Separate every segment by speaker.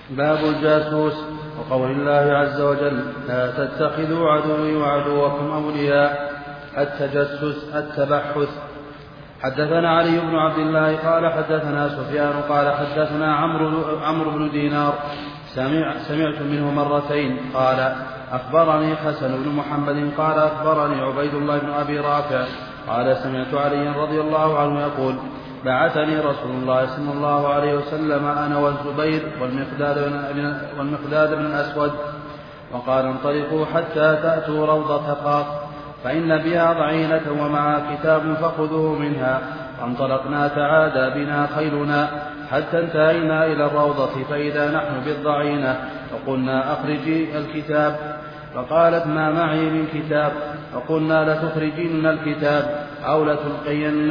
Speaker 1: باب الجاسوس وقول الله عز وجل لا تتخذوا عدوي وعدوكم أولياء. التجسس التبحث. حدثنا علي بن عبد الله قال حدثنا سفيان قال حدثنا عمرو بن دينار سمعت منه مرتين قال أخبرني حسن بن محمد قال أخبرني عبيد الله بن أبي رافع قال سمعت علي رضي الله عنه يقول بعثني رسول الله صلى الله عليه وسلم أنا والزبير والمقداد بن الأسود وقال انطلقوا حتى تأتوا روضة قاف فإن بها ضعينة ومعها كتاب فخذوه منها. فانطلقنا تعادى بنا خيلنا حتى انتهينا إلى الروضة فإذا نحن بالضعينة فقلنا أخرجي الكتاب فقالت ما معي من كتاب فقلنا لتخرجين الكتاب أو لتلقين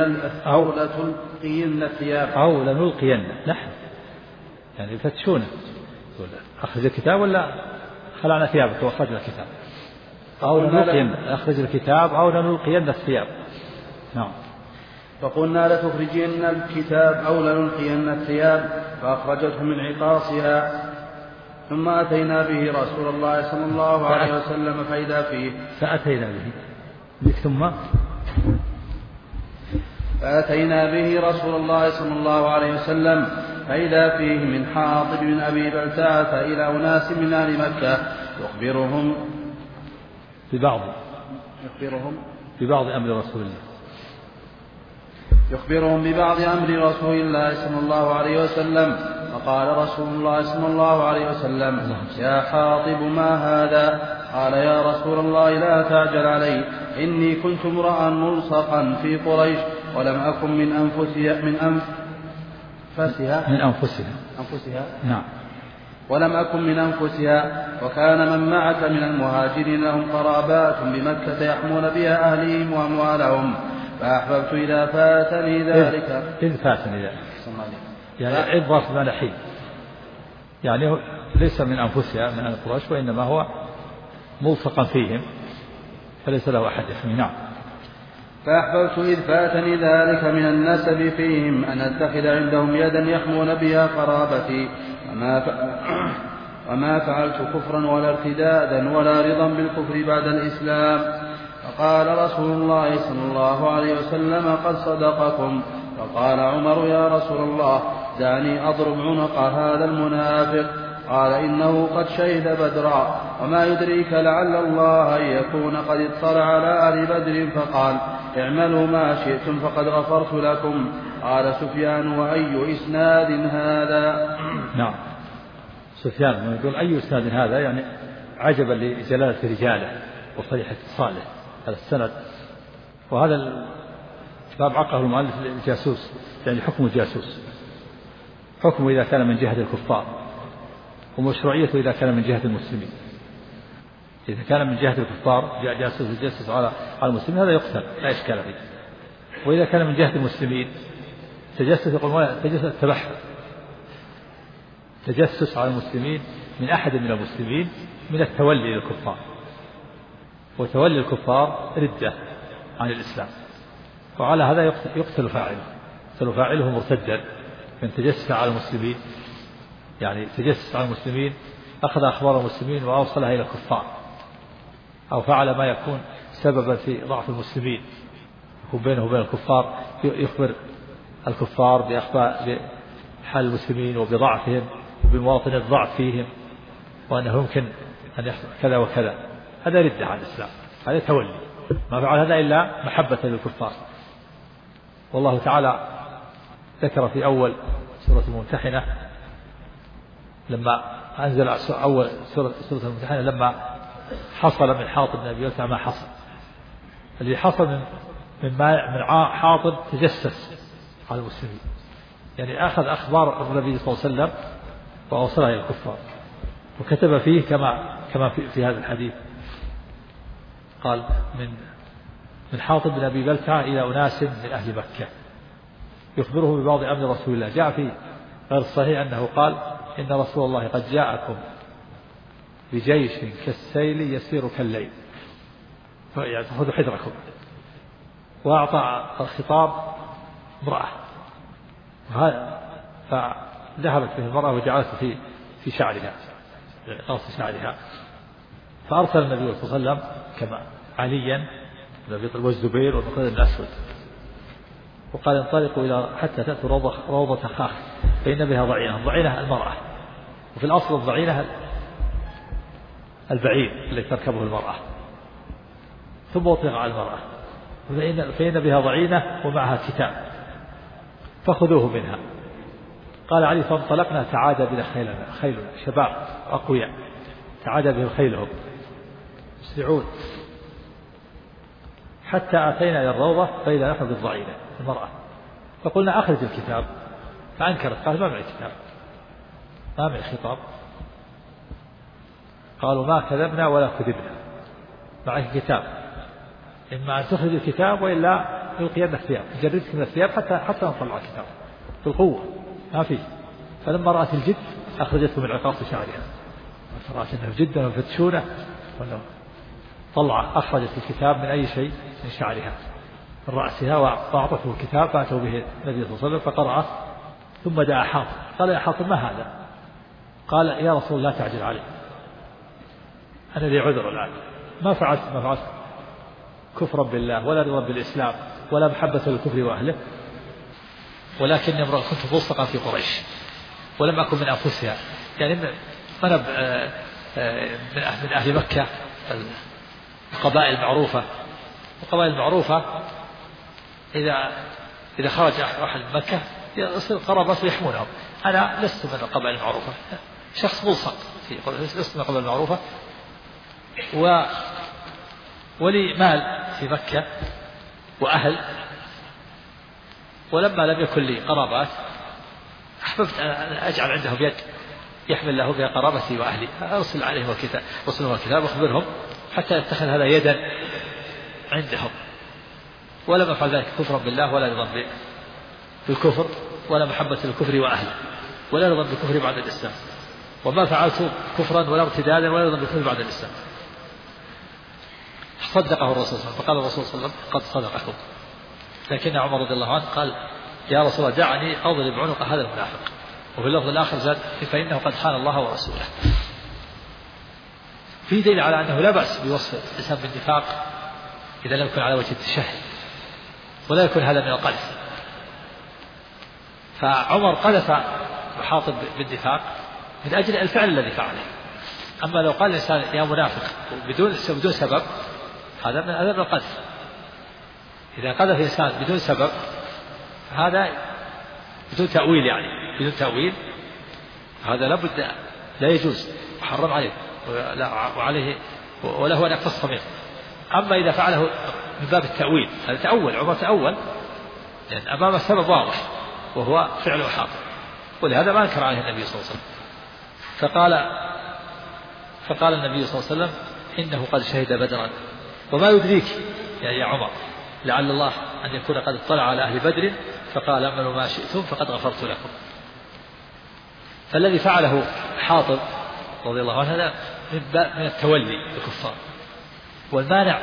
Speaker 1: الثياب
Speaker 2: أو لنلقين نحن يعني يفتشونه أخرج الكتاب ولا خلعنا ثيابك وأخرجنا الكتاب أو لنلقين أخرج الكتاب أو لنلقين الثياب. نعم.
Speaker 1: فقلنا لتخرجين الكتاب أو لنلقين الثياب فأخرجته من عقاصها. ثم أتينا به رسول الله صلى الله عليه وسلم فإذا فيه
Speaker 2: فأتينا
Speaker 1: به رسول الله صلى الله عليه وسلم فإذا فيه من حاطب بن أبي بلتعة إلى أناس من أهل مكة يخبرهم
Speaker 2: ببعض أمر رسول الله
Speaker 1: صلى الله عليه وسلم. فقال رسول الله صلى الله عليه وسلم يا حاطب ما هذا؟ قال يا رسول الله لا تعجل علي إني كنت امرأ ملصقا في قريش ولم أكن من أنفسها
Speaker 2: نعم.
Speaker 1: ولم أكن من أنفسها وكان من معك من المهاجرين لهم قرابات بمكة يحمون بها أهليهم وأموالهم فأحببت إذا فاتني ذلك
Speaker 2: يعني عبرة ما نحيل يعني ليس من أنفسها من القريش وإنما هو ملصقا فيهم فليس له أحد يحمي. نعم.
Speaker 1: فأحببت إذ فاتني ذلك من النسب فيهم أن أتخذ عندهم يدا يحمون بها قرابتي وما فعلت كفرا ولا ارتدادا ولا رضا بالكفر بعد الإسلام. فقال رسول الله صلى الله عليه وسلم قد صدقكم. فقال عمر يا رسول الله دعني أضرب عنق هذا المنافق. قال إنه قد شهد بدرا وما يدريك لعل الله أن يكون قد اطلع على أهل بدر فقال اعملوا ما شئتم فقد غفرت لكم. قال سفيان وأي إسناد هذا؟
Speaker 2: نعم. سفيان يقول أي إسناد هذا يعني عجبا لجلالة رجاله وصريح اتصاله هذا السند. وهذا الباب عقه المؤلف الجاسوس يعني حكم الجاسوس حكمه إذا كان من جهة الكفار ومشروعيته إذا كان من جهة المسلمين. إذا كان من جهة الكفار جاسوس يجسس على المسلمين هذا يقتل لا إشكال فيه. وإذا كان من جهة المسلمين تجسس يقول تجسس التبحث تجسس على المسلمين من أحد من المسلمين من التولي للكفار وتولي الكفار ردة عن الإسلام وعلى هذا يقتل فاعله مرتدا من تجسس على المسلمين يعني تجسس على المسلمين أخذ أخبار المسلمين وأوصلها إلى الكفار أو فعل ما يكون سببا في ضعف المسلمين يكون بينه وبين الكفار يخبر الكفار بحال المسلمين وبضعفهم وبمواطن الضعف فيهم وأنه يمكن أن يحصل كذا وكذا. هذا ردة عن الإسلام هذا تولي ما فعل هذا إلا محبة للكفار. والله تعالى ذكر في أول سورة الممتحنة لما أنزل أول سورة الممتحنة لما حصل من حاطب بن أبي بلتعة ما حصل الذي حصل من حاطب تجسس على المسلمين يعني أخذ أخبار النبي صلى الله عليه وسلم وأوصلها إلى الكفار وكتب فيه كما في هذا الحديث قال من حاطب بن أبي بلتعة إلى أناس من أهل مكة يخبره ببعض أمر رسول الله. جاء في غير الصحيح أنه قال إن رسول الله قد جاءكم بجيش كالسيل يسير كالليل فخذوا حذركم. وأعطى الخطاب امرأة فذهبت به المرأة وجعلته في شعرها، قص شعرها. فأرسل النبي صلى الله عليه وسلم كما عليا والزبير والمقداد بن الأسود، وقال انطلقوا إلى حتى تأتوا روضة خاخ فإن بها ضعينة. الضعينة المرأة، وفي الأصل الضعينة البعير الذي تركبه المرأة، ثم أطلق على المرأة. فإن بها ضعينة ومعها كتاب فخذوه منها. قال علي فانطلقنا تعادى بنا خيلنا شباب أقوياء تعادى بهم خيلهم يسرعون حتى أتينا إلى الروضة فإذا نحن بالضعينة المرأة، فقلنا أخرج الكتاب، فأنكرت قال ما معي كتاب، ما معي خطاب. قالوا ما كذبنا ولا كذبنا، معك كتاب، إما أن تخرج الكتاب وإلا يلقين الثياب، جردك من الثياب حتى نطلع الكتاب بالقوة ما فيه. فلما رأت الجد أخرجته من عقاص شعرها، فرأت أنه جدا وفتشونه طلع أخرجت الكتاب من أي شيء من شعرها من رأسها وأعطته الكتاب فأتوا به النبي صلى الله عليه وسلم فقرأه. ثم دعا حاطب قال يا حاطب ما هذا؟ قال يا رسول الله تعجل علي، أنا لي عذر الآن، ما فعلت كفرا بالله ولا رضا بالإسلام ولا محبة للكفر وأهله، ولكني امرأ كنت ملصقا في قريش ولم أكن من أنفسها، يعني أنا من أهل مكة القبائل المعروفة، القبائل المعروفة إذا خرج أحد من مكة يصير قرابته يحمونهم. أنا لست من القبائل المعروفة، شخص ملصق لست من القبائل المعروفة، ولي مال في مكة وأهل، ولما لم يكن لي قرابات أحببت أن أجعل عندهم يد يحمل له بها قرابتي وأهلي، أرسل عليهم الكتاب وأخبرهم حتى يتخذ هذا يدا عندهم. ولم أفعل ذلك كفرا بالله ولا رضا بالكفر ولا محبة للكفر وأهله ولا رضا بالكفر بعد الإسلام، وما فعلت كفرا ولا ارتدادا ولا رضا بالكفر بعد الإسلام. صدقه الرسول صلى الله عليه وسلم، فقال الرسول صلى الله عليه وسلم قد صدقكم. لكن عمر رضي الله عنه قال يا رسول الله دعني أضرب عنق هذا المنافق، وفي اللفظ الآخر زاد فإنه قد خان الله ورسوله. في دليل على أنه لا بأس بوصف الإنسان بالنفاق إذا لم يكن على وجه التشهي ولا يكون هذا من القذف. فعمر قذف حاطب بالنفاق من أجل الفعل الذي فعله. أما لو قال الإنسان يا منافق بدون سبب هذا من القذف. إذا قذف الإنسان بدون سبب هذا بدون تأويل، يعني بدون تأويل هذا لابد لا يجوز وحرم عليه وعليه وله أن يقتص منه. أما إذا فعله من باب التأويل هذا تأول، عمر تأول يعني أمام السبب واضح وهو فعل حاطب، ولهذا ما أنكر عليه النبي صلى الله عليه وسلم. فقال النبي صلى الله عليه وسلم إنه قد شهد بدرا، وما يدريك يا عمر لعل الله أن يكون قد اطلع على أهل بدر فقال اعملوا ما شئتم فقد غفرت لكم. فالذي فعله حاطب رضي الله عنه هذا من التولي الكفار، والمانع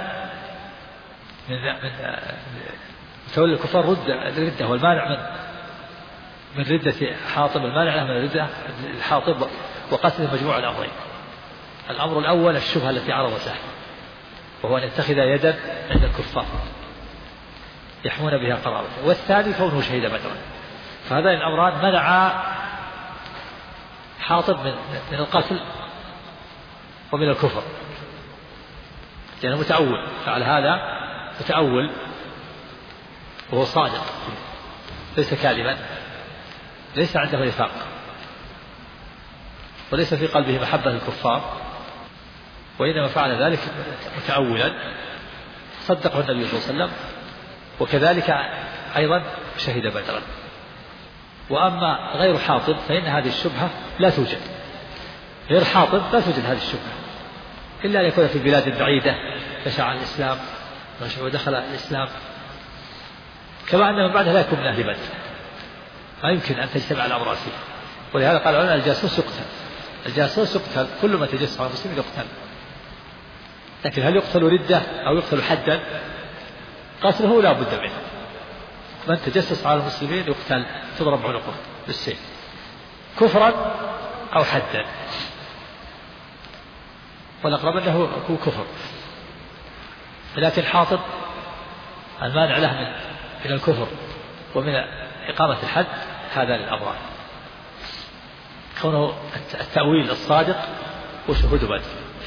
Speaker 2: من تولي الكفار ردة، والمانع من ردة حاطب، المانع له من ردة الحاطب وقتل مجموع الأمرين. الأمر الأول الشبهة التي عرضت له وهو أن يتخذ يدا عند الكفار يحمون بها قرابته، والثاني كونه شهيد بدرا. فهذين الأمران منع حاطب من القتل ومن الكفر، لأنه متأول، فعل هذا متأول وهو صادق ليس كاذبا، ليس عنده نفاق وليس في قلبه محبة للكفار، وإنما فعل ذلك متأولا. صدقه النبي صلى الله عليه وسلم، وكذلك أيضا شهد بدرا. وأما غير حاطب فإن هذه الشبهة لا توجد، غير حاطب لا توجد هذه الشبهة إلا أن يكون في بلاد بعيدة فشاع الإسلام ودخل الإسلام، كما أن من بعده لا يكون من أهل بدر، ما يمكن أن تجتمع الأمر فيه. ولهذا قال العلماء الجاسوس يقتل، الجاسوس يقتل، كل ما تجسس على المسلم يقتل. لكن هل يقتل ردة أو يقتل حدا؟ قتله لا بد منه. من تجسس على المسلمين يقتل، تضرب عنقه بالسيف. كفرا أو حدا، والأقرب أنه هو كفر. لكن حاطب المانع له من الكفر ومن إقامة الحد هذا للأبرار، كونه التأويل الصادق وشهود بدر.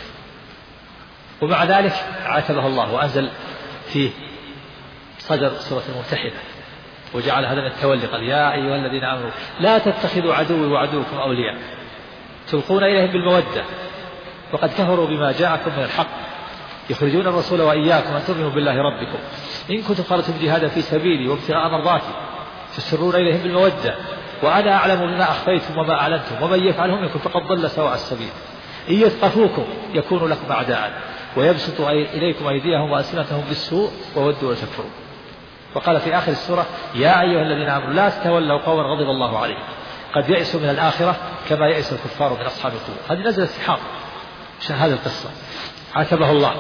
Speaker 2: ومع ذلك عاتبه الله وأنزل فيه صدر سورة الممتحنة وجعل هذا من التولي، قال يا أيها الذين آمنوا لا تتخذوا عدوي وعدوكم أولياء تلقون إليهم بالمودة وقد كفروا بما جاءكم من الحق يخرجون الرسول وإياكم أن تؤمنوا بالله ربكم إن كنتم خرجتم جهادا في سبيلي وابتغاء مرضاتي تسرون إليهم بالمودة وأنا أعلم بما أخفيتم وما أعلنتم ومن يفعله منكم فقد ضل سواء السبيل إن يثقفوكم يكونوا لكم أعداء ويبسطوا إليكم أيديهم وألسنتهم بالسوء وودوا وتكفرون. وقال في آخر السورة يا أيها الذين آمنوا لا تتولوا قوما غضب الله عليهم قد يئسوا من الآخرة كما يئس الكفار من أصحاب القبور. هذه نزلت في حاطب عشان هذه القصة، عاتبه الله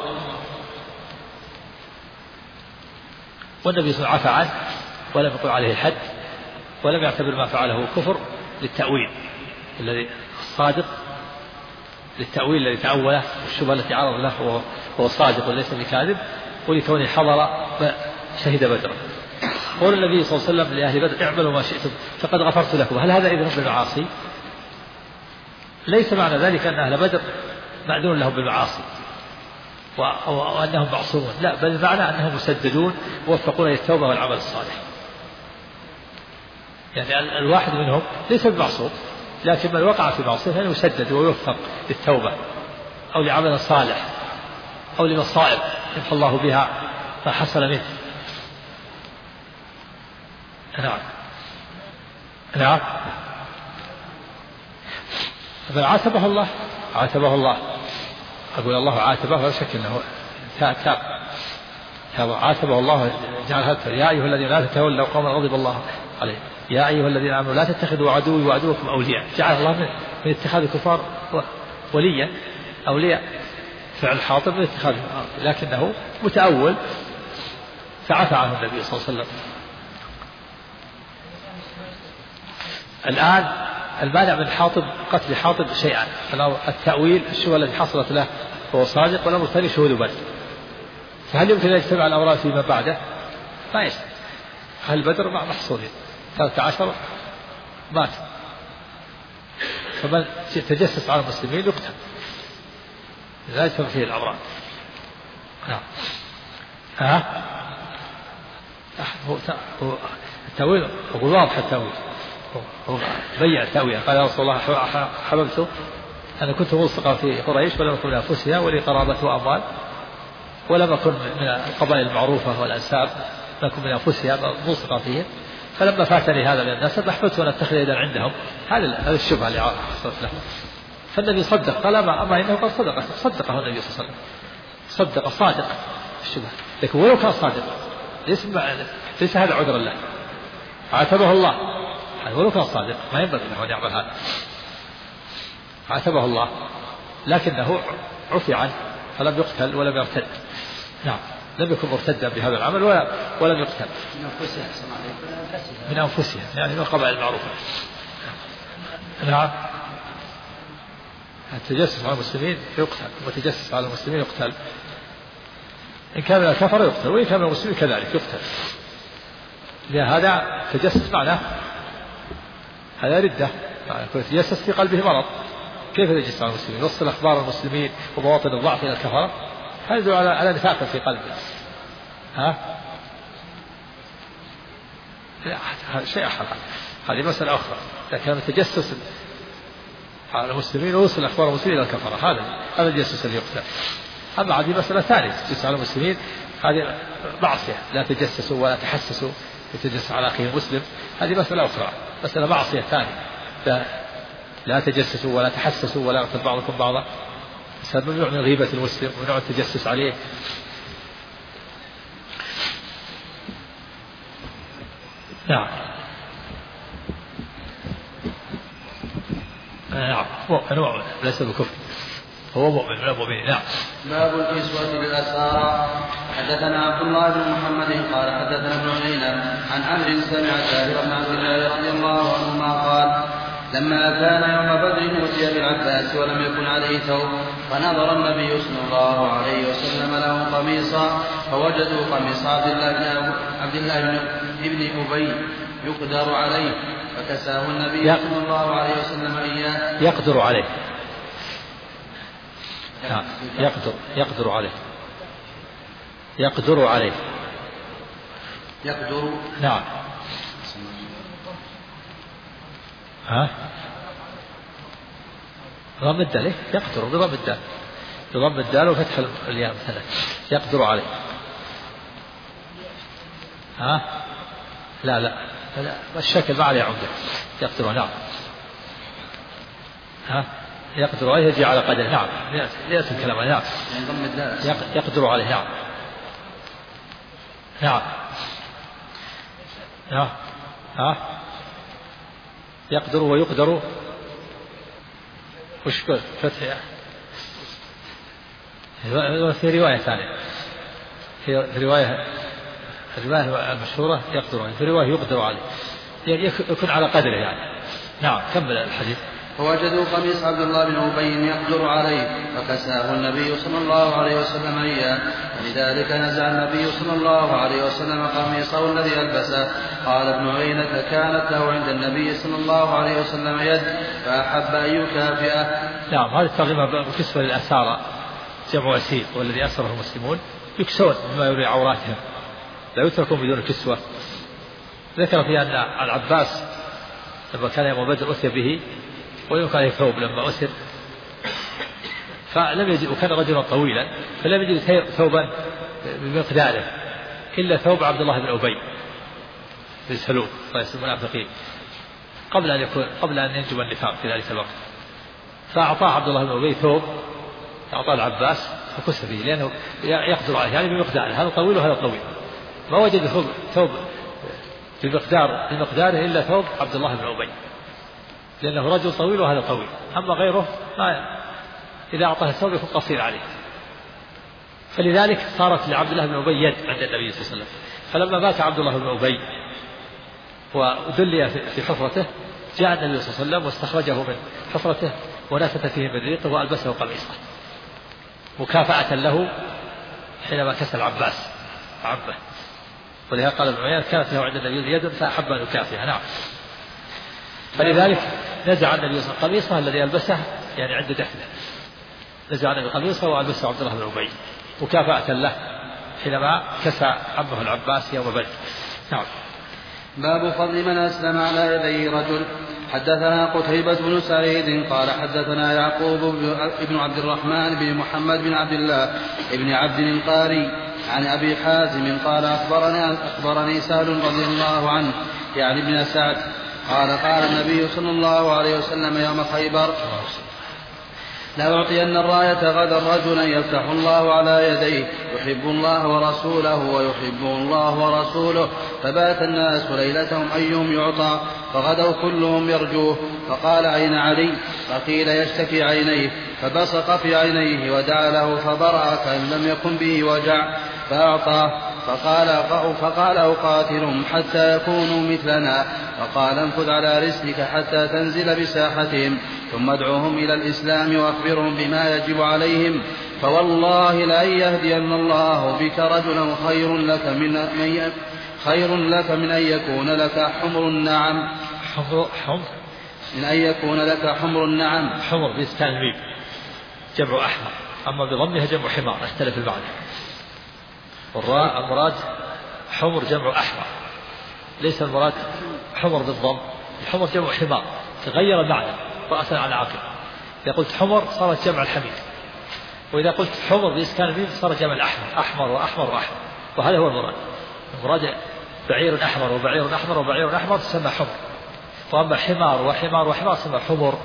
Speaker 2: والنبي صلى الله عليه وسلم عفى عنه ولم يقل عليه الحد ولم يعتبر ما فعله كفر للتأويل الذي الصادق، للتأويل الذي تأوله والشبهة التي عرض له هو صادق وليس بكاذب، ولكونه حضر شهد بدرا. قول النبي صلى الله عليه وسلم لأهل بدر اعملوا ما شئتم فقد غفرت لكم. هل هذا إذن بالمعاصي؟ ليس معنى ذلك أن أهل بدر معذور لهم بالمعاصي وأنهم معصومون، لا، بل المعنى أنهم مسددون موفقون للتوبة والعمل الصالح. يعني الواحد منهم ليس بمعصوم، لكن من وقع في معصية فإنه يسدد ويوفق للتوبة أو لعمل صالح أو لمصائب يمحى الله بها ما حصل منه. نعم نعم. فعاتبه الله، عاتبه الله، أقول الله عاتبه ولا شك أنه تاب عاتبه الله جعل هذا يا أيها الذين لا تتولوا قوما غضب الله عليه يا أيها الذين آمنوا لا تتخذوا عدوي وعدوكم أولياء. جعل الله من اتخاذ الكفار وليا أولياء، فعل حاطب من اتخاذ، لكنه متأول فعفى عنه النبي صلى الله عليه وسلم. الآن المانع من حاطب قتل حاطب شيئا، التأويل الشبهة التي حصلت له هو صادق والأمر الثاني شهود بدر. فهل يمكن أن يجتمع الأمران فيما بعده؟ ما يجتمع. أهل بدر محصورين 13 مات، فمن تجسس على المسلمين يقتل، لا يجتمع فيه الأمران. التأويل أقول واضح، التأويل هو بيع التأويل. قال يا رسول الله حببت أنا كنت ملصقا في قريش ولم أكن من أنفسها ولي قرابة وأموال ولم أكن من القبائل المعروفة والأنساب، لم أكن من أنفسها ملصقا فيهم، فلما فاتني هذا من الناس أحببت أن أتخذ يدا عندهم. هذا الشبهة اللي حصلت له. فالنبي صدق، قال أما إنه قد صدقه النبي صلى الله عليه وسلم، صدق صادق الشبهة، لكن ولو كان صادق ليس هذا عذرا له. عاتبه الله ولو كان صادق، ما ينبغي له أن يعمل هذا. عاتبه الله لكنه عفي عنه فلم يقتل ولم يرتد. نعم، لم يكن مرتدا بهذا العمل ولم يقتل من أنفسهم يعني من القبائل المعروفة. نعم، التجسس على المسلمين يقتل والتجسس على المسلمين يقتل، إن كان من الكفر يقتل وإن كان من المسلمين كذلك يقتل. لهذا تجسس معناه هذا ردة، يتجسس في قلبه مرض. كيف يتجسس على المسلمين؟ يوصل أخبار المسلمين ومواطن الضعف إلى الكفرة، هذا يدل على نفاق في قلبه. شيء آخر، هذه مسألة أخرى. لكن التجسس على المسلمين ووصل أخبار المسلمين إلى الكفرة، هذا التجسس اللي يقتل. أما هذه مسألة ثانية، التجسس على المسلمين هذه معصية، لا تجسسوا ولا تحسسوا يتجسس على أخيه المسلم، هذه مسألة أخرى، مسألة معصية ثانية. لا تجسسوا ولا تحسسوا ولا يقتل بعضكم بعضا، ممنوع من غيبة المسلم وممنوع التجسس عليه. نعم نعم، مؤمن ليس بكفر، هو مؤمن من المؤمنين. نعم.
Speaker 1: باب الكسوة للأسارى. حدثنا عبد الله بن محمد قال حدثنا ابن عيينة عن عمرو سمع جابر بن عبد الله رضي الله عنهما قال لما كان يوم بدر أوتي بالعباس ولم يكن عليه ثوب، فنظر النبي صلى الله عليه وسلم له قميصا، فوجدوا قميص عبد الله بن أبي يقدر عليه، فكساه النبي صلى الله عليه وسلم إياه.
Speaker 2: يقدر عليه، يقدر عليه، يقدر عليه،
Speaker 1: يقدر،
Speaker 2: نعم. ضم الدال، يقدر بضم الدال، بضم الدال وفتح الياء مثلا، يقدر عليه. لا الشكل ما عليه عمده، يقدر، نعم. يقدر عليه يجي على قدر، نعم، يأتي الكلام، نعم. يقدر عليه، نعم، نعم، نعم. يقدر ويقدر، وش فتح في رواية ثانية، في رواية المشهورة يقدر عليه، في رواية يقدر عليه، يعني يكون على قدره يعني. نعم، كمل الحديث.
Speaker 1: فوجدوا قميص عبد الله بن أبي يقدر عليه، فكساه النبي صلى الله عليه وسلم إياه، ولذلك نزع النبي صلى الله عليه وسلم قميصه الذي ألبسه. قال ابن عيينة: كانت له عند النبي صلى الله عليه وسلم يد، فأحب أن يكافئه.
Speaker 2: نعم، هذه الترجمة بالنسبة للأسارى، جمع أسير، والذي أسره المسلمون يكسون مما يري عوراتهم، لا يتركون بدون كسوة. ذكر في أن العباس لما كان يوم بدر أتي به ويمكن عليه ثوب لما أسر، فلم يجد، وكان رجلا طويلا، فلم يجد ثوبا بمقداره إلا ثوب عبد الله بن أبي بن سلول رئيس المنافقين قبل أن ينجم النفاق في ذلك الوقت. فأعطاه عبد الله بن أبي ثوب، أعطاه العباس فكس فيه لأنه يقدر عليه، يعني بمقداره، هذا طويل وهذا طويل. ما وجد ثوب بمقداره إلا ثوب عبد الله بن أبي، لأنه رجل طويل وهذا طويل، أما غيره إذا أعطاه الثوب يكون قصير عليه. فلذلك صارت لعبد الله بن أبي يد عند النبي صلى الله عليه وسلم. فلما مات عبد الله بن أبي ودلي في حفرته، جاء النبي صلى الله عليه وسلم واستخرجه من حفرته ونفث فيه من ريقه وألبسه قميصه مكافأة له حينما كسى العباس عبه. ولهذا قال ابن عيينة: كانت له عند النبي يد فأحب أن يكافئها. نعم. فلذلك نزع النبي صلى الله عليه وسلم قميصه الذي يلبسه يعني عند دفنه، نزع النبي قميصه وألبسه عبد الله بن أبي مكافأة له حينما كسى عمه العباس يوم بدر. نعم.
Speaker 1: باب فضل من أسلم على يدي رجل. حدثنا قتيبة بن سعيد قال حدثنا يعقوب بن عبد الرحمن بن محمد بن عبد الله بن عبد القاري عن أبي حازم قال أخبرني سهل رضي الله عنه يعني ابن سعد قال النبي صلى الله عليه وسلم يوم خيبر: لأعطين الراية غدا رجلا يفتح الله على يديه يحب الله ورسوله ويحبه الله ورسوله. فبات الناس ليلتهم أيهم يعطى، فغدوا كلهم يرجوه. فقال: أين علي؟ فقيل: يشتكي عينيه. فبصق في عينيه ودعا له فبرأ كأن لم يكن به وجع، فأعطاه. فقال: أقاتلهم حتى يكونوا مثلنا. فقال: انفذ على رسلك حتى تنزل بساحتهم، ثم ادعوهم إلى الإسلام وأخبرهم بما يجب عليهم، فوالله لأن يهدين الله بك رجلا خير لك من أن يكون لك حمر النعم. من أن يكون لك حمر النعم.
Speaker 2: حمر بإسكان الميم جمع أحمر، أما بضمها جمع حمار، اختلف المعنى. والراء المراد حمر جمع أحمر، ليس المراد حمر بالضم. الحمر جمع حمار، تغير المعنى رأسا على عقل. إذا قلت حمر صارت جمع الحمير، وإذا قلت حمر بإسكان الميم صار جمع الأحمر، أحمر وأحمر وأحمر. وهذا هو المراد بعير أحمر وبعير أحمر وبعير أحمر تسمى حمر، وأما حمار وحمار وحمار تسمى حمر.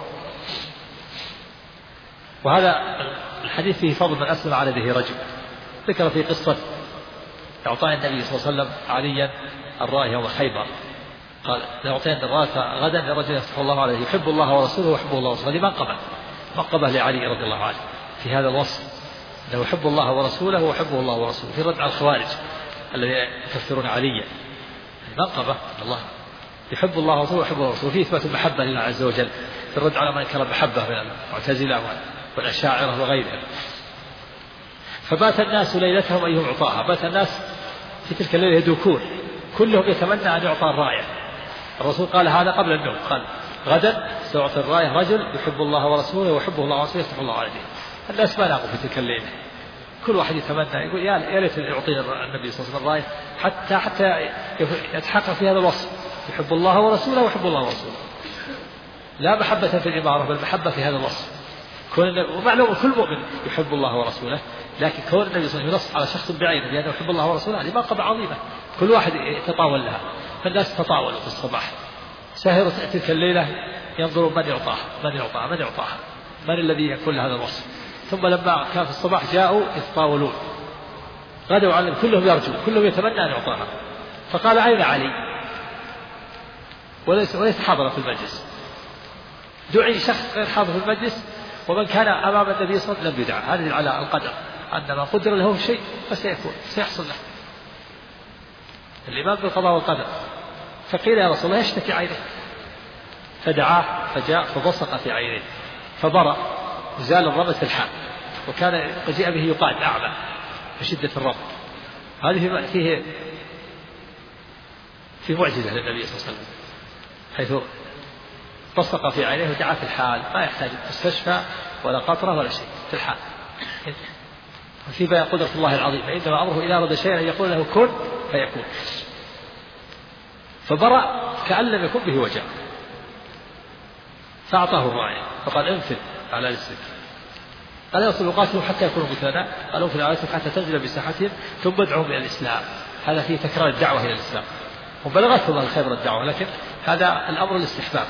Speaker 2: وهذا الحديث فيه فضل من أسلم على يده رجل. ذكر في قصة أعطاه النبي صلى الله عليه وسلم عليا الراية يوم خيبر، قال: لأعطين الراية غدا لرجل يفتح الله عليه يحب الله ورسوله ويحبه الله ورسوله. هذه منقبة لعلي رضي الله عنه في هذا الوصف، أنه يحب الله ورسوله ويحبه الله ورسوله، في الرد على الخوارج الذين يكفرون عليا. منقبة الله يحب الله ورسوله ويحب الله ورسوله، وفيه إثبات المحبة لله عز وجل بالرد على من كان المحبة من المعتزلة والأشاعرة وغيرهم. فبات الناس ليلتهم أيهم أعطاها، بات الناس في تلك الليلة يدوكون كلهم يتمنى أن يعطى الراية. الرسول قال هذا قبل النوم، قال غدا سيعطي الراية رجل يحب الله ورسوله ويحبه الله ورسوله يفتح الله عليه. الناس ما ناموا في تلك الليلة، كل واحد يتمنى يقول يا ليت يعطيني النبي صلى الله عليه وسلم الراية حتى يتحقق في هذا الوصف، يحب الله ورسوله ويحب الله ورسوله، لا محبة في العبارة بل محبة في هذا الوصف. ومعلوم كل مؤمن يحب الله ورسوله، لكن كون النبي صلى الله عليه وسلم ينص على شخص بعينه لأنه يحب الله ورسوله هذه منقبة عظيمة، كل واحد يتطاول لها. فالناس تطاولوا في الصباح، سهروا تلك الليلة ينظروا من يعطاها، من الذي يكون له هذا الوصف. ثم لما كان في الصباح جاءوا يتطاولون، غدوا على كلهم يرجو، كلهم يتمنى أن يعطاها. فقال أين علي؟ وليس حاضرا في المجلس. دعي شخص غير حاضر في المجلس، ومن كان أمام النبي صلى الله عليه وسلم لم يدعى. هذه على القدر، أن ما قدر له شيء فسيكون، سيحصل له. الإيمان بالقضاء والقدر. فقيل يا رسول الله يشتكي عينه، فدعاه فجاء فبصق في عينه فبرأ وزال الرمد في الحال، وكان جاء به يقال أعمى بشدة الرمد. هذه فيه معجزة للنبي صلى الله عليه وسلم، حيث بصق في عينيه ودعا في الحال، ما يحتاج مستشفى ولا قطرة ولا شيء، في الحال. في بيان قدرة الله العظيم، فإنما أمره إذا أراد شيئا يقول له كن فيكون. فبرأ كأن لم يكن به وجع، فأعطاه الراية فقال انفذ على رسلك. قال يا رسول قاتلوا حتى يكونوا مثلنا، قال انفذ على رسلك حتى تنزل بساحتهم ثم ادعوهم إلى الإسلام. هذا فيه تكرار الدعوة إلى الإسلام، وبلغتهم الخير الدعوة، لكن هذا الأمر الاستحباب.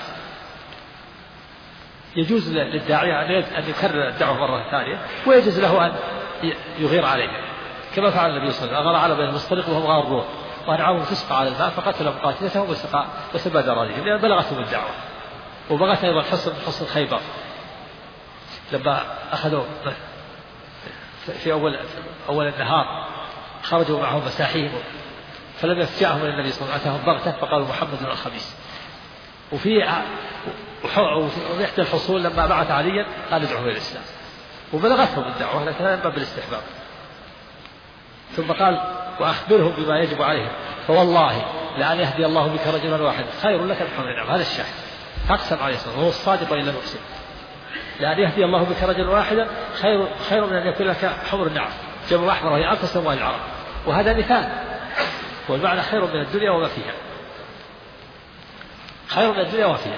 Speaker 2: يجوز للداعية أن يكرر الدعوة مرة ثانية، ويجوز له أن يغير عليه، كما فعل النبي صلى الله عليه وسلم، أغار على بين المصطلق وهم غارون، وأنعمهم تسقى على الماء فقتل مقاتلتهم وسبى ذراريهم، لأن بلغتهم الدعوة. وبغت أيضا حصن خيبر لما أخذوا في أول النهار، خرجوا معهم مساحيهم فلم يفجعهم النبي صلى الله عليه وسلم، أتاهم بغتة فقالوا محمد الخبيث. وفي إحدى الحصول لما بعث عليا قال ادعوه إلى الإسلام، وبلغتهم الدعوة، لكن هذا من باب الاستحباب. ثم قال وأخبرهم بما يجب عليهم، فوالله لأن يهدي الله بك رجلا واحدا خير لك من حمر النعم. هذا الشاهد، أقسم عليه الصلاة والسلام وهو الصادق وإن لم يقسم، لأن يهدي الله بك رجلا واحدا خير من أن يكون لك حمر النعم، جمع أحمر وهي أنفس أموال العرب. وهذا مثال، والمعنى خير من الدنيا وما فيها، خير من الدنيا وما فيها.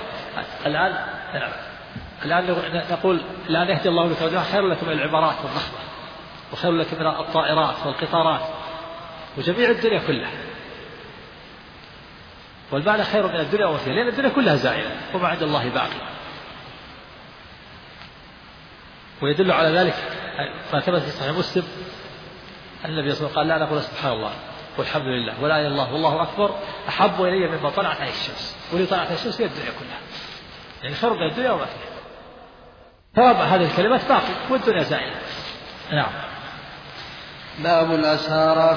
Speaker 2: الآن نقول الآن يهدي الله بك رجلا خير لك من العمارات والضخمة، وخير لك من الطائرات والقطارات وجميع الدنيا كلها. والمعنى خير من الدنيا وما فيها، لأن الدنيا كلها زائلة وما عند الله باقي. ويدل على ذلك ما ثبت في صحيح مسلم أن النبي صلى الله عليه وسلم قال لا نقول سبحان الله والحمد لله ولا إله إلا الله والله أكبر أحب إلي مما طلعت عليه الشمس، واللي طلعت عليه الشمس هي الدنيا كلها، يعني خير من الدنيا وما فيها. ثواب هذه الكلمات باقي والدنيا زائلة. نعم.
Speaker 1: باب الأسارى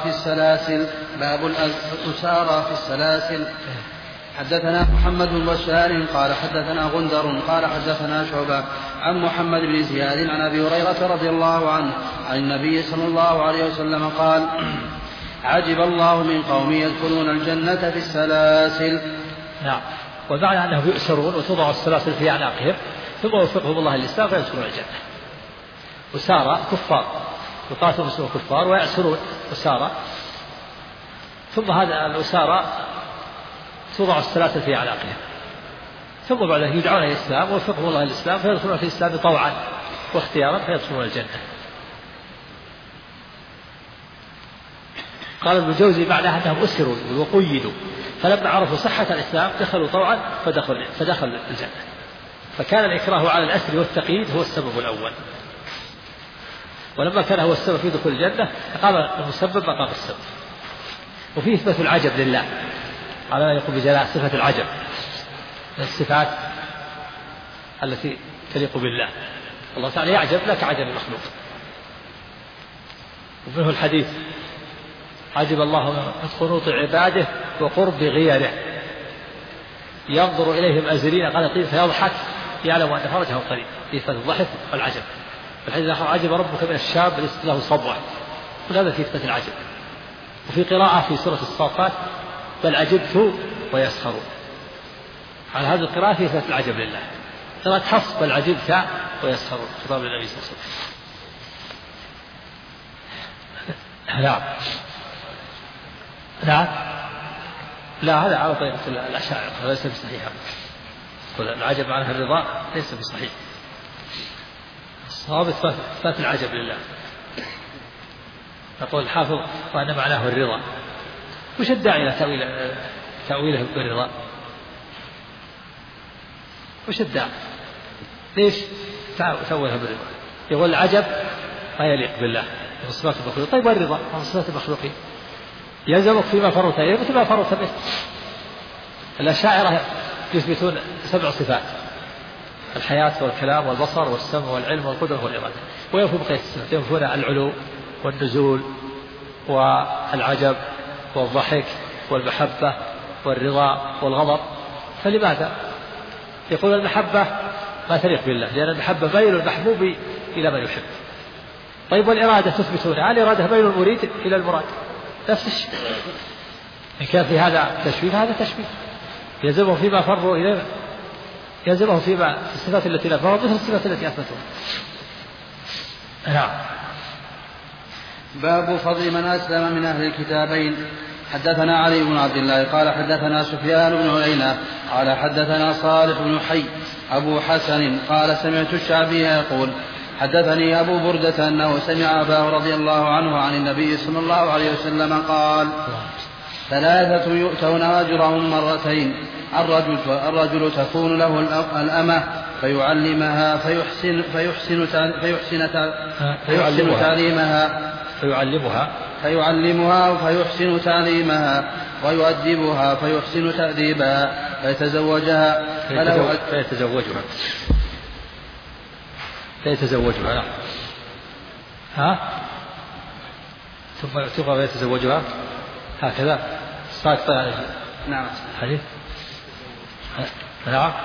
Speaker 1: في السلاسل. حدثنا محمد بن بشار قال حدثنا غندر قال حدثنا شعبة عن محمد بن زياد عن أبي هريرة رضي الله عنه عن النبي صلى الله عليه وسلم قال عجب الله من قوم يدخلون الجنة في السلاسل.
Speaker 2: نعم. ومعنى أنهم يؤسرون وتوضع السلاسل في أعناقهم ثم يوفقهم الله الإسلام فيدخلون الجنة. وسارى كفار يقاتلون مسلمون كفار ويأسرون أسارى، ثم هذا الأسارى توضع السلاسل في أعناقهم، ثم بعد ذلك يدعون إلى الإسلام ويوفقهم الله الإسلام فيدخلون في الإسلام طوعا واختيارا فيدخلون الجنة. قال ابن الجوزي معناها أنهم أسروا وقيدوا، فلما عرفوا صحة الإسلام دخلوا طوعا فدخلوا الجنة. فكان الإكراه على الأسر والتقييد هو السبب الأول، ولما كان هو السبب في دخول الجنة قام المسبب مقام السبب. وفيه إثبات العجب لله على ما يقول بجلاء صفة العجب من الصفات التي تليق بالله. الله تعالى يعجب لا كعجب المخلوق. ومنه الحديث عجب الله من قنوط عباده وقرب غيره. ينظر إليهم أزلين قانطين فيضحك يعلم أن فرجه قريب. في إثبات الضحك والعجب. في الحديث الآخر عجب ربك من الشاب ليست له صبوة، وهذا في إثبات العجب. وفي قراءة في سورة الصافات بل عجبت ويسخرون. على هذه القراءة في إثبات العجب لله. قراءة حفص بل عجبت ويسخرون خطاب للنبي صلى الله عليه وسلم. نعم. نعم. لا هذا على طريقة الأشاعرة ليس بصحيح. العجب عنه الرضا ليس بصحيح. الصواب إثبات العجب لله. يقول الحافظ وأن معناه الرضا. وش الداعي إلى تأويله بالرضا؟ وش الداعي؟ ليش تأويله بالرضا؟ يقول العجب ما يليق بالله من صفات المخلوقين. طيب والرضا من صفات المخلوقين يلزمك فيما فرط إليه مثل ما فرط به. الأشاعرة يثبتون 7 صفات: الحياة والكلام والبصر والسمع والعلم والقدرة والإرادة، وينفون بقية الصفات، ينفون العلو والنزول والعجب والضحك والمحبة والرضا والغضب. فلماذا؟ يقول المحبة ما تليق بالله لأن المحبة ميل المحبوب إلى من يحب. طيب والإرادة تثبتونها؟ الإرادة ميل المريد إلى المراد، نفس الشيء. إن كان في هذا تشبيه هذا تشبيه. يلزمه فيما فروا إليه، يلزمه فيما في الصفات التي نفروا مثل الصفات التي أثبتوها. نعم.
Speaker 1: باب فضل من أسلم من أهل الكتابين. حدثنا علي بن عبد الله قال حدثنا سفيان بن عيينة قال حدثنا صالح بن حي أبو حسن قال سمعت الشعبي يقول حدثني أبو بردة أنه سمع أباه رضي الله عنه عن النبي صلى الله عليه وسلم قال 3 يؤتون أجرهم مرتين: الرجل تكون له الأمة فيعلمها فيحسن تعليمها فيحسن تعليمها ويؤدبها فيحسن تأديبها
Speaker 2: فيتزوجها ثم يعتقها فيتزوجها هكذا ساقطة عليه.
Speaker 1: نعم.
Speaker 2: حديث. نعم.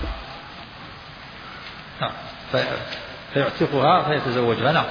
Speaker 2: فيعتقها فيتزوجها. نعم.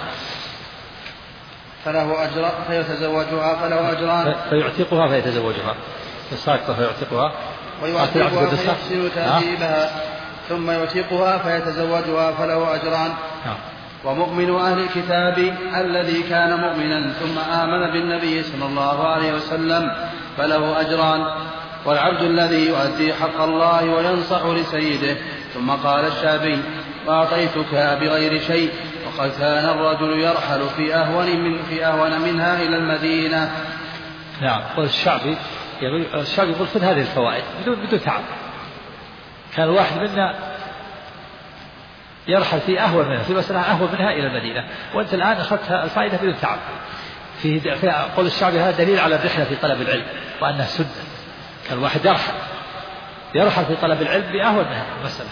Speaker 1: فله أجر فيتزوجها فله أجران.
Speaker 2: فيعتقها فيتزوجها الساقطة فيعتقها
Speaker 1: ويؤدبها فيحسن تأديبها ثم يعتقها فيتزوجها فله أجران. ومؤمن أهل الكتاب الذي كان مؤمنا ثم آمن بالنبي صلى الله عليه وسلم فله أجران. والعبد الذي يؤدي حق الله وينصح لسيده. ثم قال الشعبي وأعطيتك بغير شيء وقد كان الرجل يرحل في أهون منها إلى المدينة.
Speaker 2: نعم. والشعبي يقول خذ هذه الفوائد بدون تعب. كان الواحد منا يرحل في أهون منها في مسألة أهون منها إلى المدينة، وأنت الآن أخذت الفائدة بدون تعب. في قول الشعبي هذا دليل على الرحلة في طلب العلم وأنها سنة. كان الواحد يرحل في طلب العلم بأهون منها المسألة.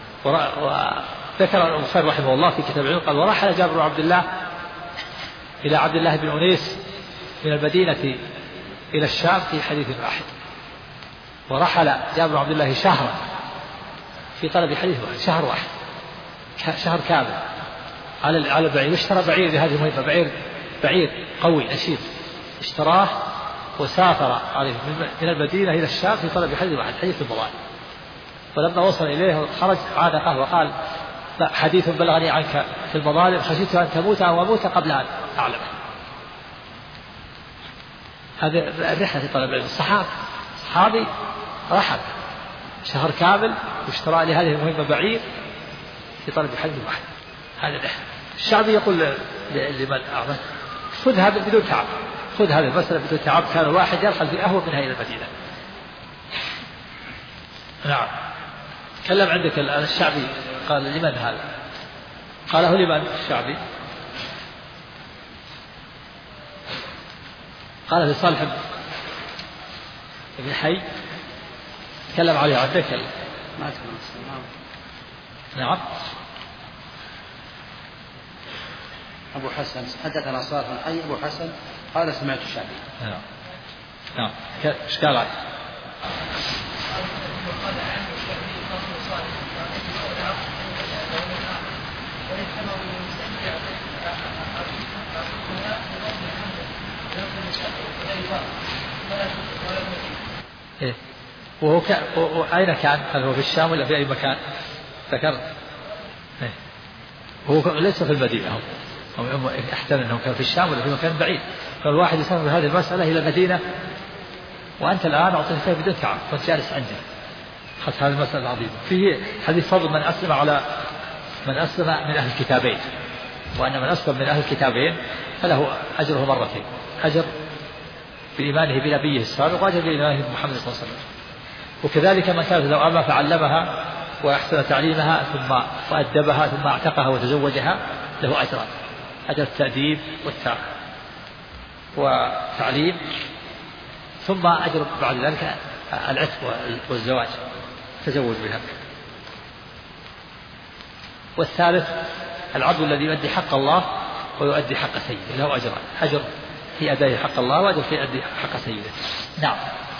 Speaker 2: وذكر البخاري رحمه الله في كتاب العلم قال ورحل جابر بن عبد الله إلى عبد الله بن أنيس من المدينة إلى الشام في حديث واحد. ورحل جابر بن عبد الله شهرا في طلب حديث واحد، شهر كامل على البعير. واشترى بعير لهذه المهمة، بعير قوي نشيط، اشتراه وسافر عليه من المدينة إلى الشام في طلب حديث واحد، حديث الضلال. فلما وصل إليه خرج عانقه وقال حديث بلغني عنك في المظالم خشيت أن تموت أو أموت قبل أن أعلمه. هذه الرحلة في طلب العلم. صحابي رحل شهر كامل واشترى لهذه المهمة بعير في طلب حديث واحد. هذا الرحلة. الشعبي يقول لمن أعمل خذ هذا بدون تعب، خذ هذه المسألة بدون تعب. كان الواحد يرحل في أهون منها إلى المدينة. نعم. تكلم عندك الآن الشعبي قال لمن هذا؟ قاله لمن الشعبي؟ قال لصالح بن حي. تكلم عليه عندك
Speaker 1: ما تكلم.
Speaker 2: نعم.
Speaker 1: أبو حسن حدثنا صالح بن حي أبو حسن قال سمعت الشعبي.
Speaker 2: نعم. إيش قال عليه؟ إيه؟ أين كان؟ هل هو في الشام ولا في أي مكان؟ ذكر إيه؟ هو ليس في المدينة، هم احتمل أنه كان في الشام ولا في مكان بعيد. فالواحد يسافر بهذه المسألة إلى المدينة وأنت الآن أعطيت فيها بدون تعب، كنت جالس عندي. أخذت هذه المسألة العظيمة. فيه حديث فضل من أسلم من أهل الكتابين، وأن من أسلم من أهل الكتابين فله أجره مرتين، أجر بإيمانه بنبيه السابق وأجر بإيمانه بمحمد صلى الله عليه وسلم. وكذلك من كانت لو أما فعلمها وأحسن تعليمها ثم وأدبها ثم اعتقها وتزوجها له أجران، أجر التأديب والتعليم، ثم أجر بعد ذلك العتق والزواج تزوج بها. والثالث العبد الذي يؤدي حق الله ويؤدي حق سيده له أجران، أجر في أداء حق الله وأجر في أداء حق سيده. نعم.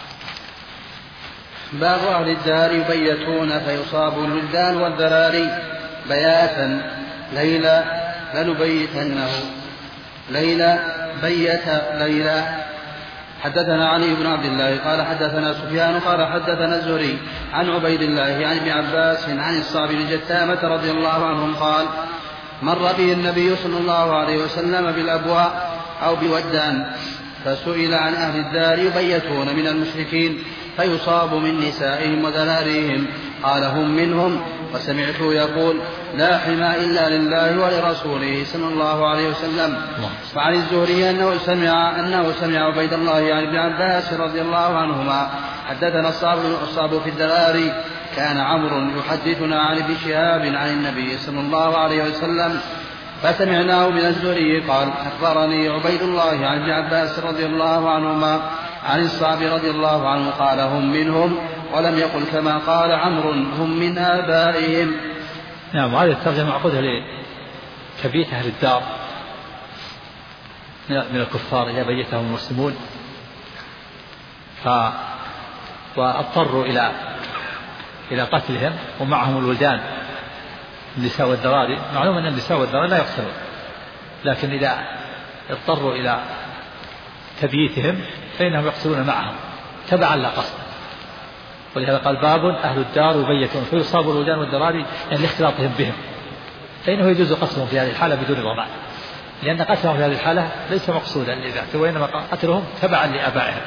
Speaker 1: باب أهل الدار يبيتون فيصاب الولدان والذراري بياتا ليلى لنبيتنه ليلى بيت ليلى. حدثنا علي بن عبد الله قال حدثنا سفيان قال حدثنا الزهري عن عبيد الله عن ابن عباس عن الصعب بن جتامة رضي الله عنهم قال مر به النبي صلى الله عليه وسلم بالأبواء أو بودان فسئل عن أهل الدار يبيتون من المشركين فيصاب من نسائهم وذراريهم قال هم منهم، وسمعته يقول لا حمى إلا لله ولرسوله صلى الله عليه وسلم. وعن الزهري أنه سمع عبيد الله عن ابن عباس رضي الله عنهما حدثنا الصعب في الذراري كان عمرو يحدثنا عن ابن شهاب عن النبي صلى الله عليه وسلم فسمعناه من الزهري قال أخبرني عبيد الله عن ابن عباس رضي الله عنهما عن الصعب رضي الله عنه قال هم منهم، ولم يقل كما قال عمرو هم من آبائهم.
Speaker 2: نعم. هذه الترجمة معقودة لتبييت أهل الدار من الكفار إذا بيتهم المسلمون واضطروا إلى قتلهم ومعهم الولدان النساء والذراري. معلوم أن النساء والذراري لا يقتلون، لكن إذا اضطروا إلى تبييتهم فإنهم يقتلون معهم تبعا لا قصدا. ولهذا قال باب أهل الدار يبيتون فيصاب الولدان والذراري يعني لاختلاطهم بهم، فإنه يجوز قتلهم في هذه الحالة بدون ضمان، لأن قتلهم في هذه الحالة ليس مقصودا لذاته، وإنما قتلهم تبعا لآبائهم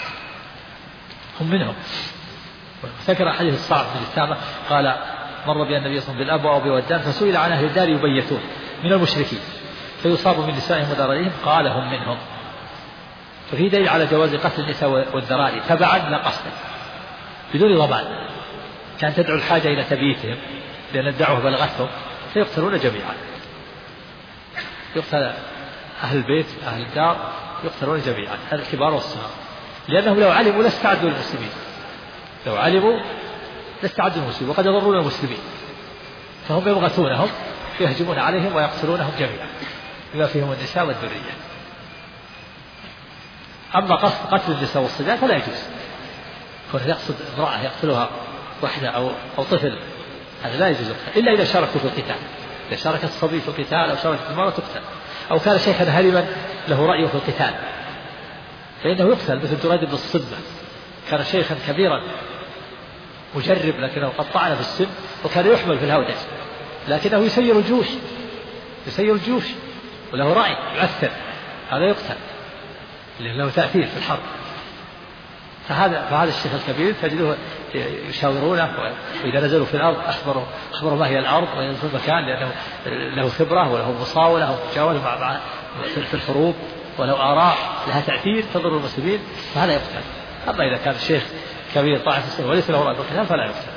Speaker 2: هم منهم. ذكر حديث الصعب بن جتامة قال مر بها النبي صلى الله عليه وسلم بالأبواء أو بودان فسئل عن أهل الدار يبيتون من المشركين فيصاب من نسائهم وذراريهم قال هم منهم. ففي دليل على جواز قتل النساء والذراري تبعا لا قصدا بدون ضمان. كان تدعو الحاجة إلى تبييتهم لأن الدعوة بلغتهم فيقتلون جميعا، يقتل أهل البيت أهل الدار يقتلون جميعا الكبار والصغار، لأنهم لو علموا لاستعدوا للمسلمين، لو علموا لاستعدوا المسلمين وقد يضرون المسلمين، فهم يبغتونهم يهجمون عليهم ويقتلونهم جميعا بما فيهم النساء والذرية. أما قتل النساء والصبيان فلا يجوز، كونه يقصد امرأة يقتلها وحدة أو طفل هذا لا يجوز إلا إذا شاركوا في القتال. إذا شارك الصبي في القتال أو شاركت المرأة تقتل، أو كان شيخا هرما له رأي في القتال فإنه يقتل، مثل دريد بن الصبة كان شيخا كبيرا مجرب لكنه قد طعن في السن وكان يحمل في الهودج، لكنه يسير الجيوش وله رأي يؤثر، هذا يقتل له تأثير في الحرب. فهذا الشيخ الكبير تجده يشاورونه، وإذا نزلوا في الأرض أخبروا ما هي الأرض وينزلوا المكان، لأنه له خبرة وله مصاولة وتجاوز مع في الحروب، ولو آراء لها تأثير تضر المسلمين فهذا يقتل. أما إذا كان الشيخ كبير طاعن في السن وليس له رأي في القتال فلا يقتل.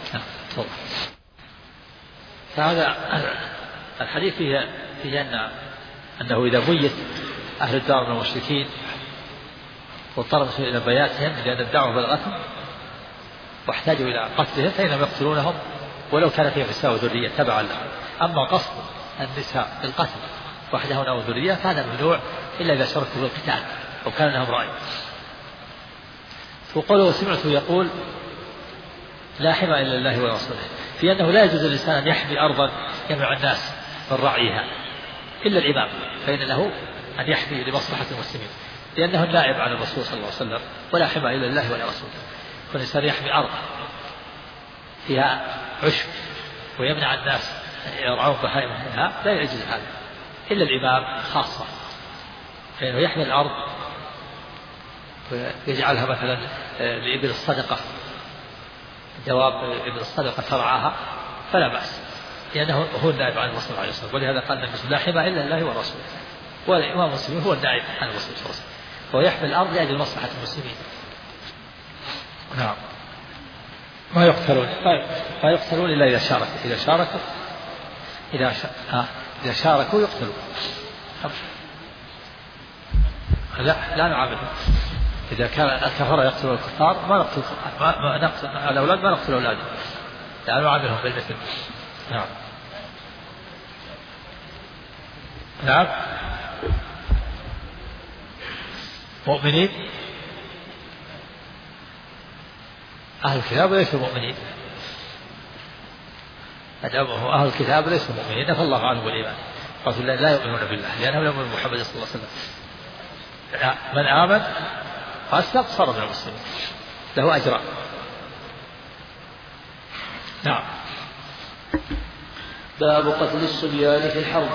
Speaker 2: فهذا الحديث فيه أنه إذا بيت أهل الدار من المشركين واضطر إلى بياتهم لأن الدعوة بلغتهم واحتاجوا إلى قتلهم فإنهم يقتلونهم ولو كان فيهم نساء وذرية تبعا لهم. أما قصد النساء بالقتل وحدهن أو ذرية فهذا ممنوع إلا إذا شاركوا في القتال أو كان لهم رأي. وقوله سمعته يقول لا حمى إلا الله ورسوله، في أنه لا يجوز للإنسان أن يحمي أرضا يمنع الناس من رعيها إلا الإمام، فإن له أن يحمي لمصلحة المسلمين، لأنه النائب عن الرسول صلى الله عليه وسلم، ولا حمى إلا الله ولا رسوله. فالإنسان يحمي أرض فيها عشب ويمنع الناس يرعون بهائمهم منها لا يعجز هذا إلا الإمام خاصة، فإنه يحمي الأرض ويجعلها مثلا لإبل الصدقة، دواب إبل الصدقة ترعاها فلا بأس، لأنه هو النائب عن الرسول عليه الصلاة والسلام. ولهذا قال النبي لا حمى إلا الله ورسوله، والإمام المسلمين هو النائب عن الرسول صلى الله عليه وسلم، فهو يحمي الأرض لأجل مصلحة المسلمين. نعم. ما يقتلون إلا إذا شاركوا إذا شاركوا يقتلون. لا نعاملهم. إذا كان الكفار يقتلون الكفار ما نقتل الأولاد، ما نقتل أولادهم، لا نعاملهم بالمثل. نعم. مؤمنين أهل الكتاب ليسوا مؤمنين، أدعوه أهل الكتاب ليسوا مؤمنين نفى الله عنهم بالإيمان، قالوا لا يؤمنون بالله لأنهم لا يؤمنون بمحمد صلى الله عليه وسلم. من آمن فأسلم صار من المسلمين، له أجران. نعم.
Speaker 3: باب قتل الصبيان في الحرب.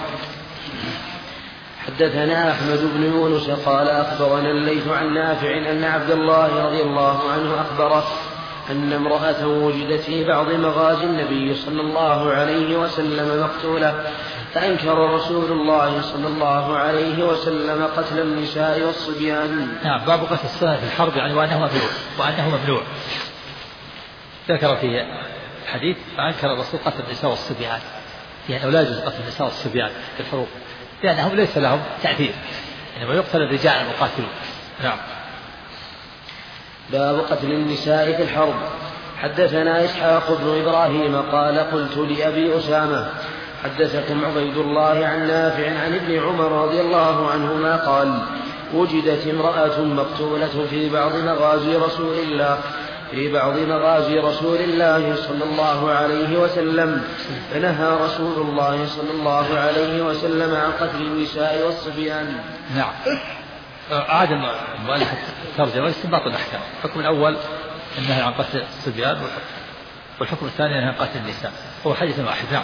Speaker 3: حدثنا أحمد بن يونس قال أخبرنا الليث عن نافع أن عبد الله رضي الله عنه أخبره أن امرأة وجدت في بعض مغازي النبي صلى الله عليه وسلم مقتولة، فأنكر رسول الله صلى الله عليه وسلم قتل النساء والصبيان.
Speaker 2: نعم. باب قتل الصبيان في الحرب، يعني وأنه ممنوع. ذكر في الحديث فأنكر الرسول قتل النساء والصبيان، يعني لا يجوز قتل النساء والصبيان في الحروب لأنهم ليس لهم تأثير، إنما يقتل الرجال المقاتلون. نعم.
Speaker 3: باب قتل النساء في الحرب. حدثنا إسحاق بن إبراهيم قال قلت لأبي أسامة حدثكم عبيد الله عن نافع عن ابن عمر رضي الله عنهما قال وجدت امرأة مقتولة في بعض مغازي رسول الله صلى الله عليه وسلم، فنهى رسول الله صلى الله عليه وسلم عن قتل النساء والصبيان.
Speaker 2: نعم. عاد المؤلف ترجمة استنباط الأحكام. الحكم الأول النهي عن قتل الصبيان، والحكم الثاني النهي عن قتل النساء، هو حديث واحد. نعم.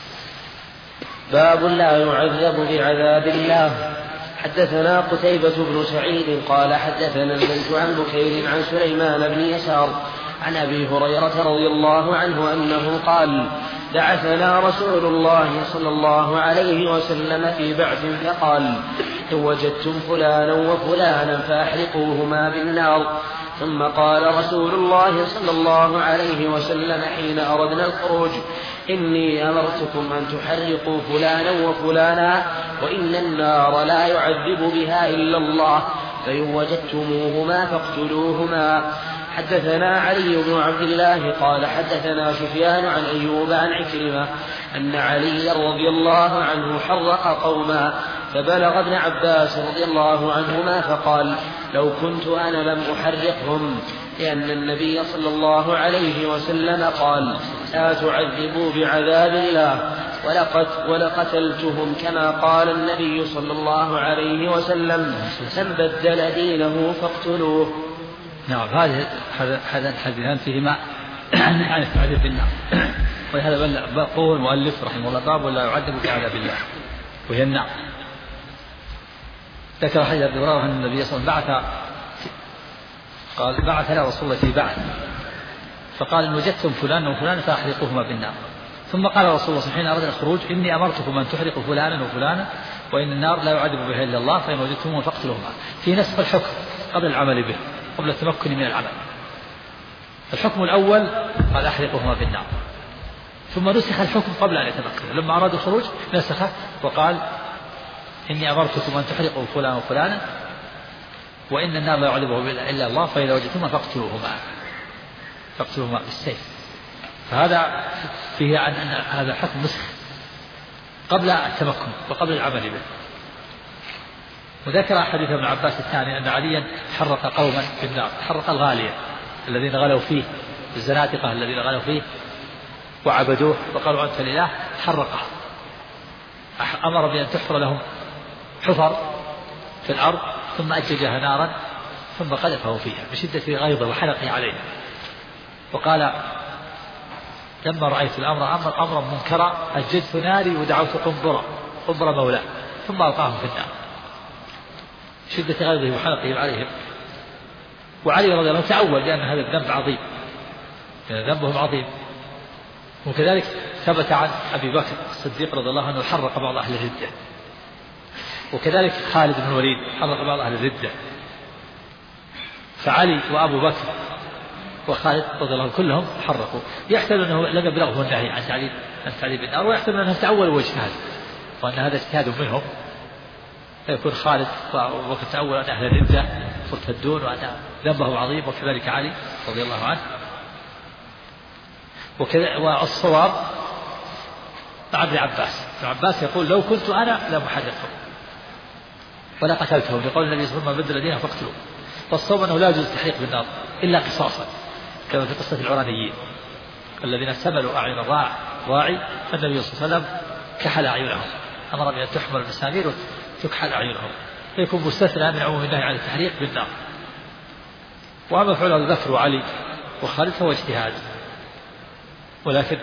Speaker 3: باب لا يعذب بعذاب الله. حدثنا قتيبة بن سعيد قال حدثنا الليث عن بكير عن سليمان بن يسار عن أبي هريرة رضي الله عنه أنه قال بعثنا رسول الله صلى الله عليه وسلم في بعث فقال إن وجدتم فلانا وفلانا فأحرقوهما بالنار. ثم قال رسول الله صلى الله عليه وسلم حين أردنا الخروج إني أمرتكم أن تحرقوا فلانا وفلانا وإن النار لا يعذب بها إلا الله، فإن وجدتموهما فاقتلوهما. حدثنا علي بن عبد الله قال حدثنا سفيان عن أيوب عن عكرمة أن علي رضي الله عنه حرق قوما، فبلغ ابن عباس رضي الله عنهما فقال لو كنت أنا لم أحرقهم، لأن النبي صلى الله عليه وسلم قال لا تعذبوا بعذاب الله، ولقتلتهم كما قال النبي صلى الله عليه وسلم من بدل دينه فاقتلوه.
Speaker 2: نعم. هذا الحديثان فيهما عن التعذيب بالنار، ولهذا قول المؤلف رحمه الله باب ولا يعذب بعذاب الله وهي النار. ذكر حديث ابي هريره ان النبي صلى الله عليه وسلم بعث لنا رسول الله في بعث فقال ان وجدتم فلانا وفلانا فاحرقوهما بالنار. ثم قال رسول الله حين أردنا الخروج إني أمرتكم أن تحرقوا فلانا وفلانا وإن النار لا يعذب بها إلا الله، فإن وجدتموه فاقتلوهما. في نسخ الحكم قبل العمل به، قبل التمكن من العمل. الحكم الأول قال أحرقوهما بالنار، ثم نسخ الحكم قبل أن يتمكن. لما أرادوا الخروج نسخه وقال إني أمرتكم أن تحرقوا فلانا وفلانا وإن النار لا يعذبه إلا الله، فإذا وجدتموهما فاقتلوهما بالسيف. فهذا فيه أن هذا الحكم نسخ قبل التمكن وقبل العمل به. وذكر حديث ابن عباس الثاني أن عليا حرق قوما في النار، حرق الغالية الذين غلوا فيه، الزنادقة الذين غلوا فيه وعبدوه وقالوا أنت الإله، حرقه. أمر بأن تحفر لهم حفر في الأرض ثم أججها نارا ثم قذفه فيها بشدة غيظه وحرقه عليها، وقال لما رأيت الأمر أمرا منكرا أججت ناري ودعوت قنبرة مولاه ثم ألقاهم في النار، شدة غيظه وحرقه عليهم. وعلي رضي الله عنه تعول لأن هذا الذنب عظيم، ذنبهم عظيم. وكذلك ثبت عن أبي بكر الصديق رضي الله عنه حرق بعض أهل الردة، وكذلك خالد بن الوليد حرق بعض أهل الردة. فعلي وأبو بكر وخالد رضي الله عنه كلهم حرقوا. يحتمل أنه لم يبلغه النهي عن تعذيب بالنار، ويحتمل أنهم تعولوا واجتهاد وأن هذا اجتهاد منهم، فيكون خالد وأبو بكر تعول أن أهل الردة مرتدون وأن ذنبه عظيم، وكذلك علي رضي الله عنه. والصواب مع ابن عباس يقول لو كنت أنا لمحرقهم ولا قتلتهم، لقول النبي صلى الله عليه وسلم بدل دينه فاقتلوا. فالصواب أنه لا يجوز التحريق بالنار إلا قصاصا، كما في قصة العرانيين الذين سملوا أعين الراعي فالنبي صلى الله عليه وسلم كحل أعينهم، أمر بأن تحمل المسامير وتكحل أعينهم، فيكون مستثنى من عموم النهي عن التحريق بالنار. وأما فعل أبي بكر وعلي وخالد فهو اجتهاد، ولكن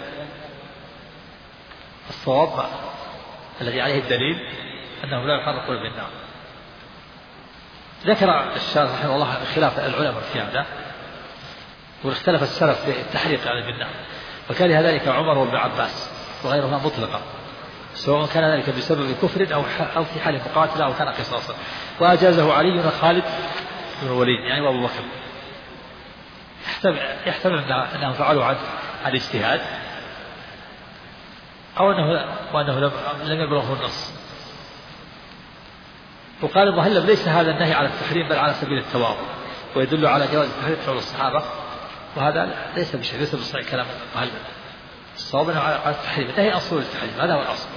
Speaker 2: الصواب الذي عليه الدليل أنه لا يحرقون بالنار. ذكر الشارح رحمه الله خلاف العلماء في هذا، واختلف السلف في التحريق بالنار، وكره ذلك عمر وابن عباس وغيرهما مطلقا، سواء كان ذلك بسبب كفر أو في حال مقاتلة أو كان قصاصا. وأجازه علي وخالد بن الوليد يعني وأبو بكر. يحتمل أنهم فعلوا عن اجتهاد، أو وأنه لم يبلغه النص. وقال المهلب ليس هذا النهي على التحريم بل على سبيل التواضع، ويدل على جواز التحريم فعل الصحابة، وهذا ليس بشيء، ليس بصحيح كلام المهلب. الصواب أنه على التحريم، النهي أصل التحريم، هذا هو الأصل.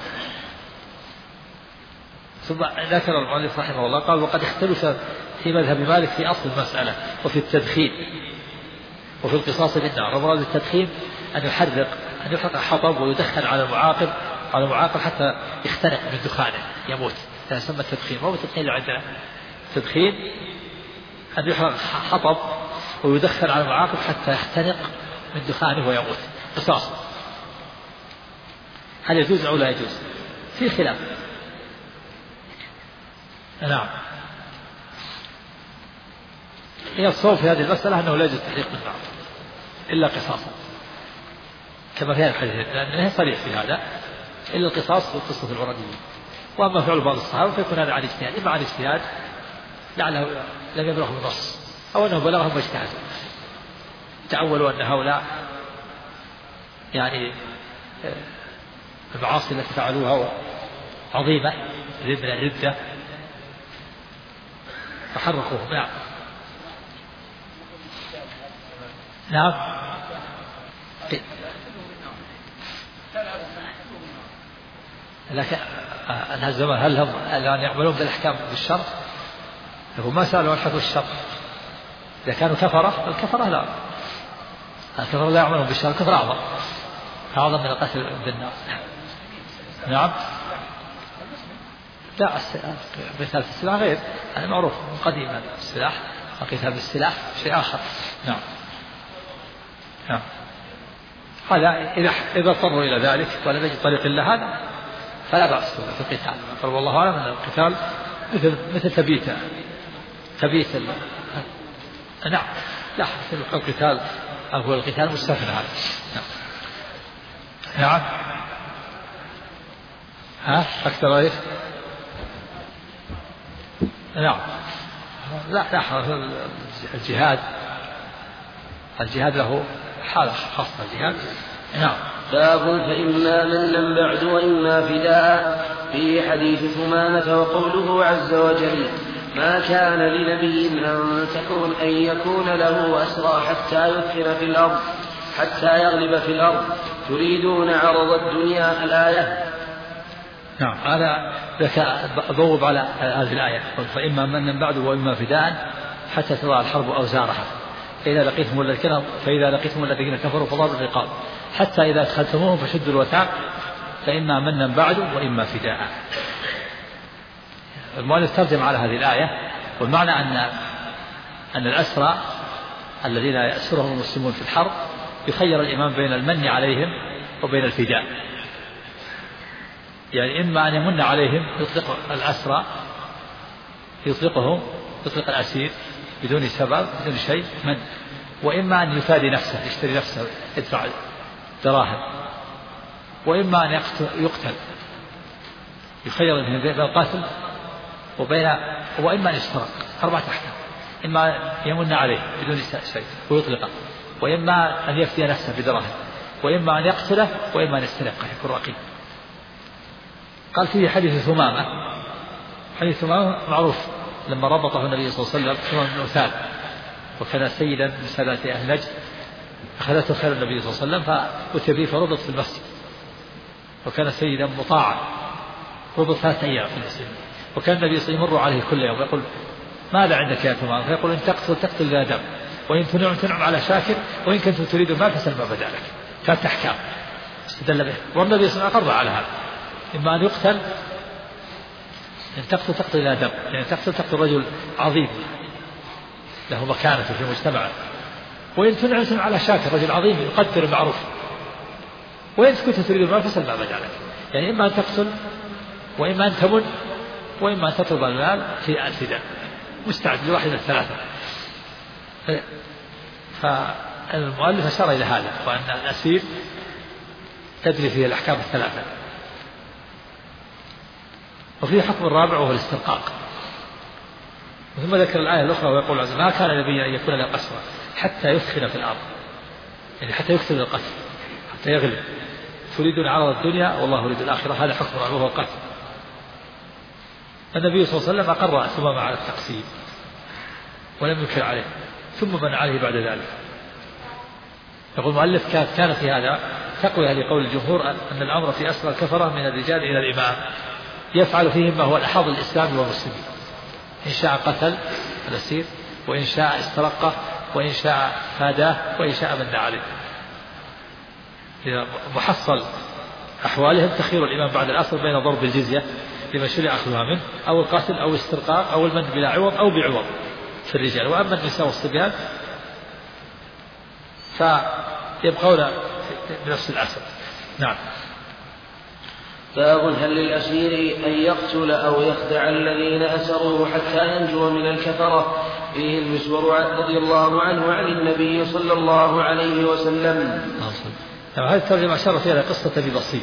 Speaker 2: ثم ذكر المؤلف رحمه الله قال وقد اختلف في مذهب مالك في أصل المسألة وفي التدخين وفي القصاص بالنار. ومراد التدخين أن يحرق حطب ويدخن على المعاقب حتى يختنق من دخانه يموت، هذا يسمى التدخين. ما هو التدخين اللي عندنا؟ التدخين أن يحرق حطب ويدخن على المعاقب حتى يختنق من دخانه ويموت قصاص. هل يجوز أو لا يجوز؟ في خلاف. نعم، هي الصواب في هذه المسألة أنه لا يجوز تحريق بالنار إلا قصاصا، كما في هذا الحديث، لأنه صريح في هذا، إلا القصاص وقصة العرانيين. وأما فعل بعض الصحابة فيكون هذا عن اجتهاد، إما عن اجتهاد لعله لم يبلغه النص، أو أنه بلغهم واجتهدوا، تعولوا أن هؤلاء يعني المعاصي التي فعلوها عظيمة من الردة فحرقوهم. نعم لكن الزمان هل هم الآن يعملون بالأحكام بالشر؟ هم ما سألوا عن حكم الشر. إذا كانوا كفرة الكفرة لا، الكفرة لا يعملون بالشر، الكفر أعظم من القتل بالنار. نعم لا، قتال السلاح غير، هذا معروف قديما، السلاح قتال بالسلاح شيء آخر. نعم هذا إذا اضطروا إلى ذلك ولم يجد طريق إلا هذا فلا بأس في القتال. والله أعلم أن القتال مثل تبيت نعم لا، القتال هو القتال مستثنى هذا. نعم أكثر إيش؟ نعم لا الجهاد له حالة خاصة الجهاد. نعم.
Speaker 3: باب فإما منا بعد وإما فداء. في حديث ثمامة وقوله عز وجل ما كان لنبي أن يكون له أسرى حتى يثخن في الأرض حتى يغلب في الأرض تريدون عرض الدنيا الآية.
Speaker 2: نعم هذا بوب على هذه الآية فإما منا بعد وإما فداء حتى تضع الحرب أوزارها فإذا لقيتم الذين كفروا فضربوا الرقاب حتى إذا أدخلتموهم فشدوا الوثاق فإما منا بعد وإما فداء. المؤلف ترجم على هذه الآية والمعنى أن الأسرى الذين يأسرهم المسلمون في الحرب يخير الإمام بين المن عليهم وبين الفداء، يعني إما أن يمن عليهم يطلق الأسرى يطلق الأسير بدون سبب بدون شيء من، وإما أن يفادي نفسه يشتري نفسه يدفع دراهم، وإما أن يقتل يخير بين القتل وإما أن يسترق. 4 أحكام: إما يمن عليه بدون شيء ويطلقه، وإما أن يفدي نفسه بدراهم، وإما أن يقتله، وإما أن يسترقه يكون رقيق. قال فيه حديث ثمامة. حديث ثمامة معروف لما ربطه النبي صلى الله عليه وسلم ثمامة بن أثال، وكان سيدا من سادات أهل نجد، أخذته خير النبي صلى الله عليه وسلم فأتي به فربط في المسجد، وكان سيدا مطاعا ربط 3 أيام في المسجد. وكان النبي صلى الله عليه وسلم يمر عليه كل يوم يقول: ماذا عندك يا ثمامة؟ فيقول: إن تقتل لا دم، وإن تنعم على شاكر، وإن كنت تريد المال فسل ما بدا لك. 3 أحكام استدل به، والنبي صلى الله عليه وسلم أقر على هذا: إما أن يقتل، إن تقتل لا دم، يعني تقتل رجل عظيم له مكانة في المجتمع، وإن تنعم على شاكر رجل عظيم يقدر المعروف، وإن كنت تريد المال فسل ما بدا لك. يعني إما أن تقتل، وإما أن تمن، وإما أن تطلب المال في الفداء، مستعد لواحد من الثلاثة. فالمؤلف أشار إلى هذا، وأن الأسير تدري فيه الأحكام الثلاثة. وفيه حكم الرابع وهو الاسترقاق. ثم ذكر الآية الأخرى ويقول عز: ما كان نبيا أن يكون له أسرى حتى يثخن في الأرض، يعني حتى يكثر القتل، حتى يغلب. تريدون عرض الدنيا والله يريد الآخرة، هذا حكم الرابع وهو القتل. النبي صلى الله عليه وسلم أقر ثمامة على التقسيم ولم ينكر عليه، ثم من عليه بعد ذلك. يقول المؤلف: كان في هذا تقوية لقول الجمهور أن الأمر في أسرى الكفرة من الرجال إلى الإمام، يفعل فيهم ما هو الأحظ الإسلام والمسلمين، إن شاء قتل الأسير، وإن شاء استرقه، وإن شاء فاداه، وإن شاء من عليه. محصل أحوالهم تخير الإمام بعد الأسر بين ضرب الجزية لمن شرع أخذها منه، أو القتل، أو الاسترقاق، أو المن بلا عوض أو بعوض في الرجال. وأما النساء والصبيان فيبقون بنفس الأسر. نعم.
Speaker 3: باب: هل للأسير أن يقتل أو يخدع الذين أسروه حتى ينجو من الكفرة؟ فيه المسور رضي الله عنه عن النبي صلى الله عليه وسلم.
Speaker 2: هذه الترجمة أشار فيها قصة أبي بصير،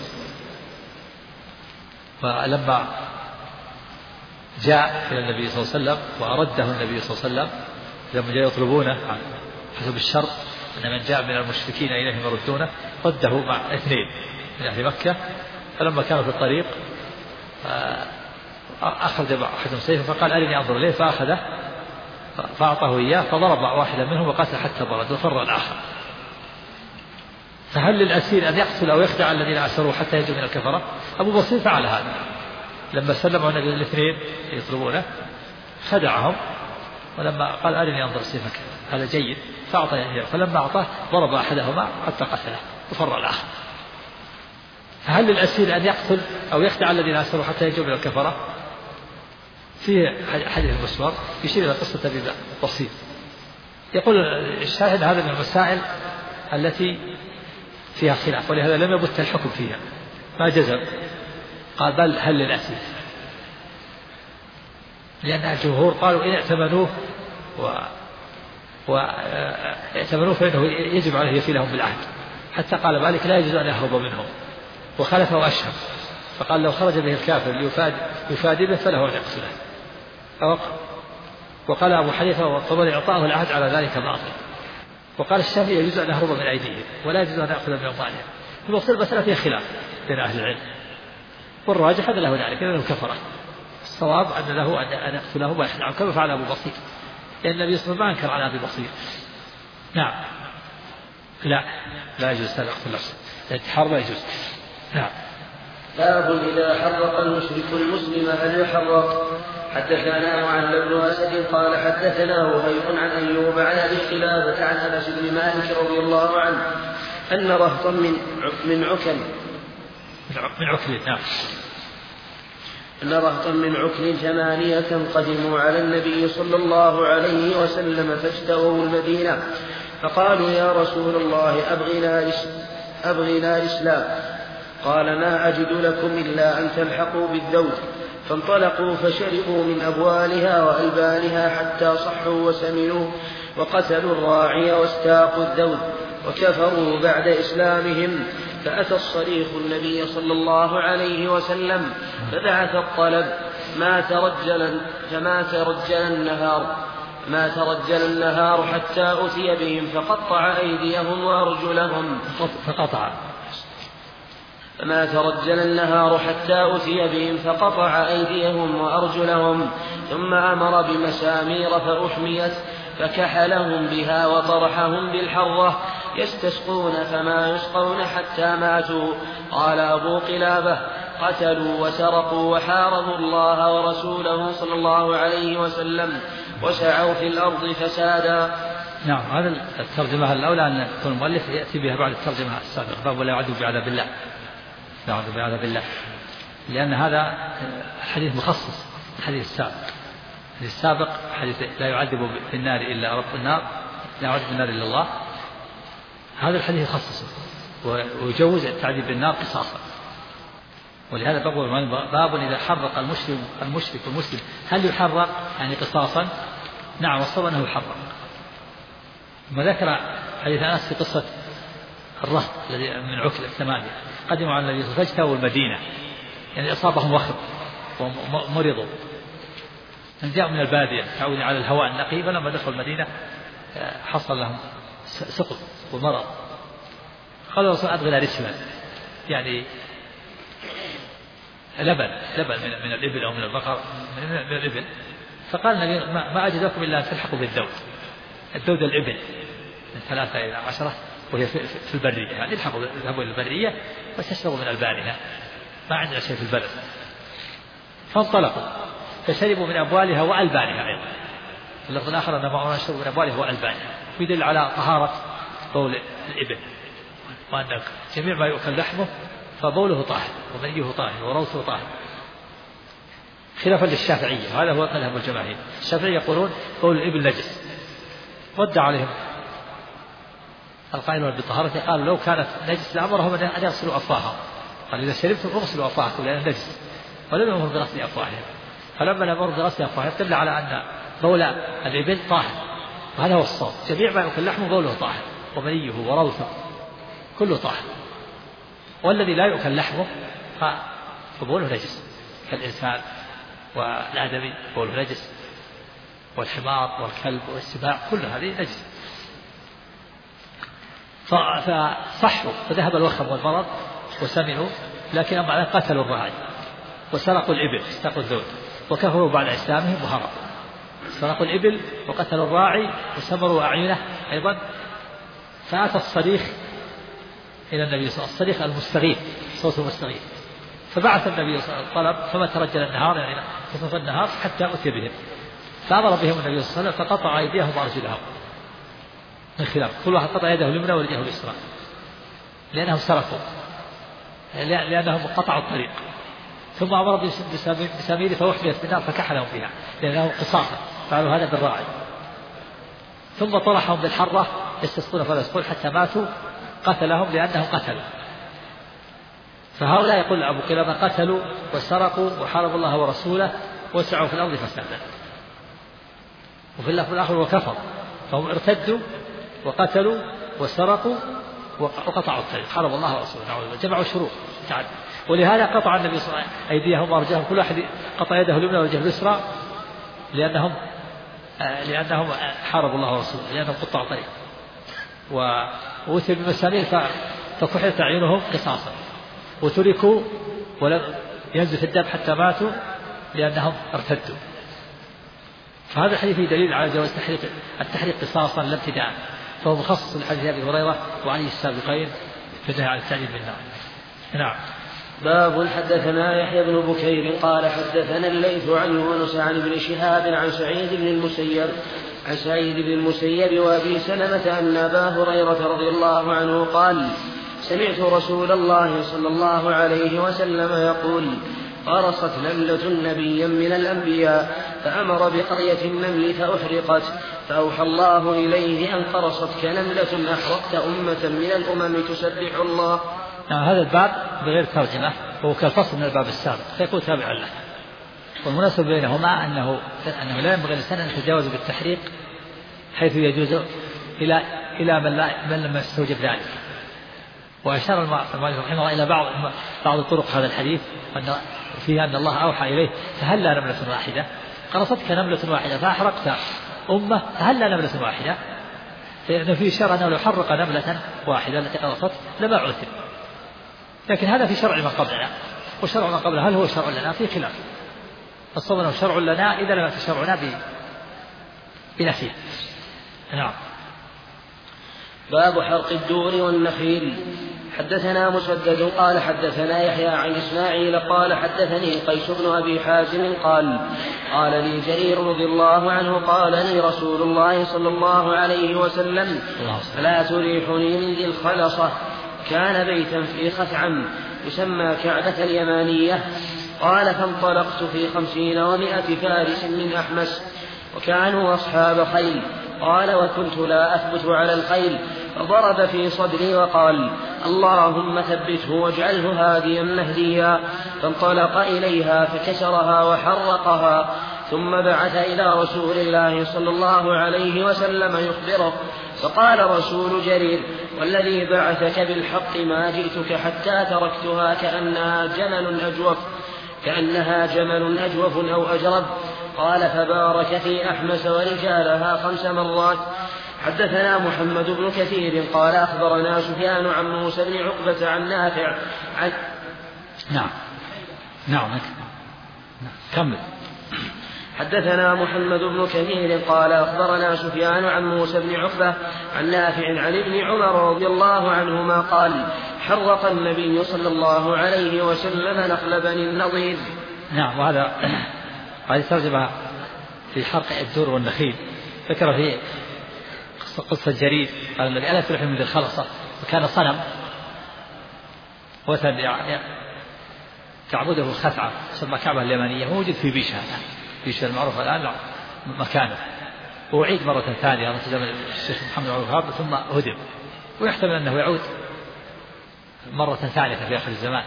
Speaker 2: فلما جاء إلى النبي صلى الله عليه وسلم وأرده النبي صلى الله عليه وسلم لما جاء يطلبونه حسب الشرط أن من جاء من المشركين إليهم يردونه، رده مع 2 من أهل مكة. فلما كانوا في الطريق أخذ أحدهم سيفا فقال: أرني أنظر إليه، فأخذه فأعطاه إياه فضرب واحدا منهم وقتل حتى برد وفر الآخر. فهل للأسير أن يقتل أو يخدع الذين أسروه حتى ينجو من الكفرة؟ أبو بصير فعل هذا لما سلموا النبي 2 يطلبونه، خدعهم، ولما قال: أرني أنظر سيفك هذا جيد، فأعطى إياه، فلما أعطاه ضرب أحدهما حتى قتله وفر الآخر. فهل للأسير أن يقتل أو يخدع الذين أسروا حتى ينجو من الكفرة؟ في حديث المسور يشير إلى قصة أبي بصير. يقول الشاهد: هذا من المسائل التي فيها خلاف، ولهذا لم يبت الحكم فيها، ما جزم، قال: بل هل للأسير، لأن الجمهور قالوا إن ائتمنوه وائتمنوه فإنه يجب عليه يفي لهم بالعهد، حتى قال مالك: لا يجوز أن يهرب منهم، وخالفه أشهب فقال: لو خرج به الكافر ليفادي به فله أن يقتله. وقال أبو حنيفة والطبري: إعطاءه العهد على ذلك باطل. وقال الشافعي: يجوز أن يهرب من أيديهم ولا يجوز أن يأخذ من أموالهم. في وقت المسألة فيها خلاف بين أهل العلم، والراجح أن له ذلك لأنه كفرة. الصواب أن له أن يقتله ويخدعه كما فعل أبو بصير، لأن النبي صلى الله عليه وسلم ما أنكر على أبي بصير. نعم. لا يجوز أن يقتل نفسه، الانتحار لا يجوز. نعم.
Speaker 3: باب: إذا حرق المشرك المسلم هل يحرق؟ حدثنا معل بن أسد قال حدثنا وهيب عن أيوب عن أبي قلابة عن أنس بن مالك رضي الله عنه أن رهطا من عكل
Speaker 2: نعم
Speaker 3: أن رهطا من عكل 8 قدموا على النبي صلى الله عليه وسلم فاجتووا المدينة، فقالوا يا رسول الله أبغنا الإسلام. قال ما أجد لكم إلا أن تلحقوا بالذود. فانطلقوا فشربوا من أبوالها وألبانها حتى صحوا وسمنوا، وقتلوا الراعي واستاقوا الذود، وكفروا بعد إسلامهم. فأتى الصريخ النبي صلى الله عليه وسلم فبعث الطلب ما ترجل النهار حتى أتي بهم فقطع أيديهم وأرجلهم فما ترجل النهار حتى أتي بهم فقطع أيديهم وأرجلهم، ثم أمر بمسامير فأحميت فكحلهم بها وطرحهم بالحرة يستسقون فما يسقون حتى ماتوا. قال أبو قلابة قتلوا وسرقوا وحاربوا الله ورسوله صلى الله عليه وسلم وسعوا في الأرض فسادا.
Speaker 2: نعم، هذا الترجمة الأولى أن يكون المؤلف يأتي بها بعد الترجمة السابقة، باب ولا يعذب بعذاب الله، لا يعذب بعذاب الله، لأن هذا حديث مخصص. الحديث السابق حديث لا يعذب في النار إلا رب النار، لا يعذب في النار إلا الله. هذا الحديث يخصصه ويجوز التعذيب بالنار قصاصا. ولهذا باب إذا حرق المشرك والمسلم هل يحرق يعني قصاصا؟ نعم، والصواب أنه يحرق. ثم ذكر حديث أنس في قصة الرهط الذي من عكل 8 قدموا على النبي فاجتووا المدينة، يعني أصابهم وخر ومرضوا، جاءوا من البادية تعودوا على الهواء النقي، فلما دخلوا المدينة حصل لهم سقط ومرض. قال الرسول أبغنا رسلا، يعني لبن من الإبل أو من البقر من الإبل. فقال النبي ما أجد لكم إلا أن تلحقوا بالذود. الذود الإبل من 3 إلى 10 وهي في البرية، يعني اذهبوا إلى البرية وتشربوا من ألبانها، ما عندنا شيء في البلد. فانطلقوا فشربوا من أبوالها وألبانها أيضا. في اللفظ الآخر أن ما شربوا من أبوالها وألبانها، يدل على طهارة بول الإبل، وأن جميع ما يؤكل لحمه فبوله طاهر ومنيه طاهر وروثه طاهر، خلافا للشافعية، وهذا هو مذهب الجماهير. الشافعية يقولون بول الإبل نجس، ودع عليهم القائلون بطهارته، قالوا لو كانت نجس لأمرهم أن يغسلوا أفواههم، قال إذا شربتم اغسلوا أفواهكم لأنها نجس، ولم يأمر بغسل أفواههم. فلما لم يأمر بغسل أفواههم دل على أن بول الإبل طاهر، وهذا هو الصواب. جميع ما يؤكل لحمه بوله طاهر ومنيه وروثه كله طاهر، والذي لا يؤكل لحمه فبوله نجس، كالإنسان والآدمي بوله نجس، والحمار والكلب والسباع كل هذه نجس. فصحوا فذهب الوخم والمرض وسمنوا، لكن أما على قتلوا الراعي وسرقوا الإبل استاقوا الذود، وكفروا بعد إسلامهم وهربوا. سرقوا الإبل وقتلوا الراعي وسمروا أعينه أيضا. فأتى الصريخ إلى النبي صلى الله عليه وسلم، الصريخ المستغيث، صوت المستغيث. فبعث النبي صلى الله عليه وسلم طلب، فما ترجل النهار يعني كسف النهار حتى أتي بهم، فأمر بهم النبي صلى الله عليه وسلم فقطع أيديهم وأرجلهم من خلاف، كل واحد قطع يده اليمنى ورجله اليسرى، لأنهم سرقوا، لأنهم قطعوا الطريق. ثم أمر بسمير فأحميت بالنار فكحلهم فيها، لأنهم قصاصا فعلوا هذا بالراعي. ثم طرحهم بالحرة يستسقون فلا يسقون حتى ماتوا، قتلهم لأنهم قتلوا. فهؤلاء يقول أبو قلابة قتلوا وسرقوا وحاربوا الله ورسوله وسعوا في الأرض فسادا. وفي اللفظ الآخر وكفروا، فهم ارتدوا وقتلوا وسرقوا وقطعوا الطريق، حاربوا الله ورسوله، جمعوا شروط تعد. ولهذا قطع النبي صلى الله عليه وسلم أيديهم وأرجلهم، كل واحد قطع يده اليمنى ورجله اليسرى، لأنهم حاربوا الله ورسوله، لأنهم قطعوا الطريق. وأتوا بمسامير فكحلت أعينهم قصاصا، وتركوا ولم ينزف الدم حتى ماتوا لأنهم ارتدوا. فهذا الحديث فيه دليل على جواز التحريق قصاصا لا ابتداء، فهو مخصص لحديث أبي هريرة وعلي السابقين في النهي عن التعذيب بالنار. نعم.
Speaker 3: باب حدثنا يحيى بن بكير قال حدثنا الليث عن يونس عن ابن شهاب عن سعيد بن المسيب وأبي سلمة أن أبا هريرة رضي الله عنه قال سمعت رسول الله صلى الله عليه وسلم يقول قرصت نملة نبيا من الأنبياء فأمر بقرية النمل فأحرقت، فأوحى الله إليه أن قرصتك نملة أحرقت أمة من الأمم تسبح الله.
Speaker 2: هذا الباب بغير ترجمة هو كالفصل من الباب السابق فيكون تابعا له. والمناسب بينهما أنه لا ينبغي الإنسان أن يتجاوز بالتحريق حيث يجوز إلى من لم يستوجب ذلك. وأشار المؤلف رحمه الله إلى بعض طرق هذا الحديث فيها أن الله أوحى إليه فهلا نملة واحدة، قرصتك نملة واحدة فأحرقت أمة فهلا نملة واحدة، لأن فيه شرع أنه لو حرق نملة واحدة التي قرصت لما عثر. لكن هذا في شرع من قبلنا، وشرع من قبلنا هل هو شرع لنا؟ في خلاف. الصواب أنه شرع لنا إذا لم يأت شرعنا بنفيه. نعم.
Speaker 3: باب حرق الدور والنخيل. حدثنا مسدد قال حدثنا يحيى عن إسماعيل قال حدثني قيس بن أبي حازم قال لي جرير رضي الله عنه قال لي رسول الله صلى الله عليه وسلم فلا تريحني من ذي الخلصة، كان بيتا في خثعم يسمى كعبة اليمانية. قال فانطلقت في 50 و100 فارس من أحمس وكانوا أصحاب خيل. قال وكنت لا أثبت على الخيل، فضرب في صدري وقال اللهم ثبته واجعله هاديا مهديا. فانطلق إليها فكسرها وحرقها، ثم بعث إلى رسول الله صلى الله عليه وسلم يخبره. فقال رسول جرير والذي بعثك بالحق ما جئتك حتى تركتها كأنها جمل أجوف أو أجرب. قال فبارك في أحمس ورجالها 5 مرات. حدثنا محمد بن كثير قال أخبرنا سفيان عن موسى بن عقبة عن نافع عن
Speaker 2: نعم كمل.
Speaker 3: حدثنا محمد بن كثير قال أخبرنا سفيان عن موسى بن عقبة عن نافع عن ابن عمر رضي الله عنهما قال حرق النبي صلى الله عليه وسلم نخل بني النضير.
Speaker 2: نعم. وهذا ترجمة في حرق الدور والنخيل. ذكر في قصة جرير قال الذي ألا تريح من ذي الخلصة، وكان صنم وثن تعبده الخثعة ثم كعبة اليمانية موجود في بيشة المعروف الآن مكانه، وأعيد مرة ثانية على زمن الشيخ محمد بن الوهاب ثم هدم، ويحتمل أنه يعود مرة ثالثة في آخر الزمان.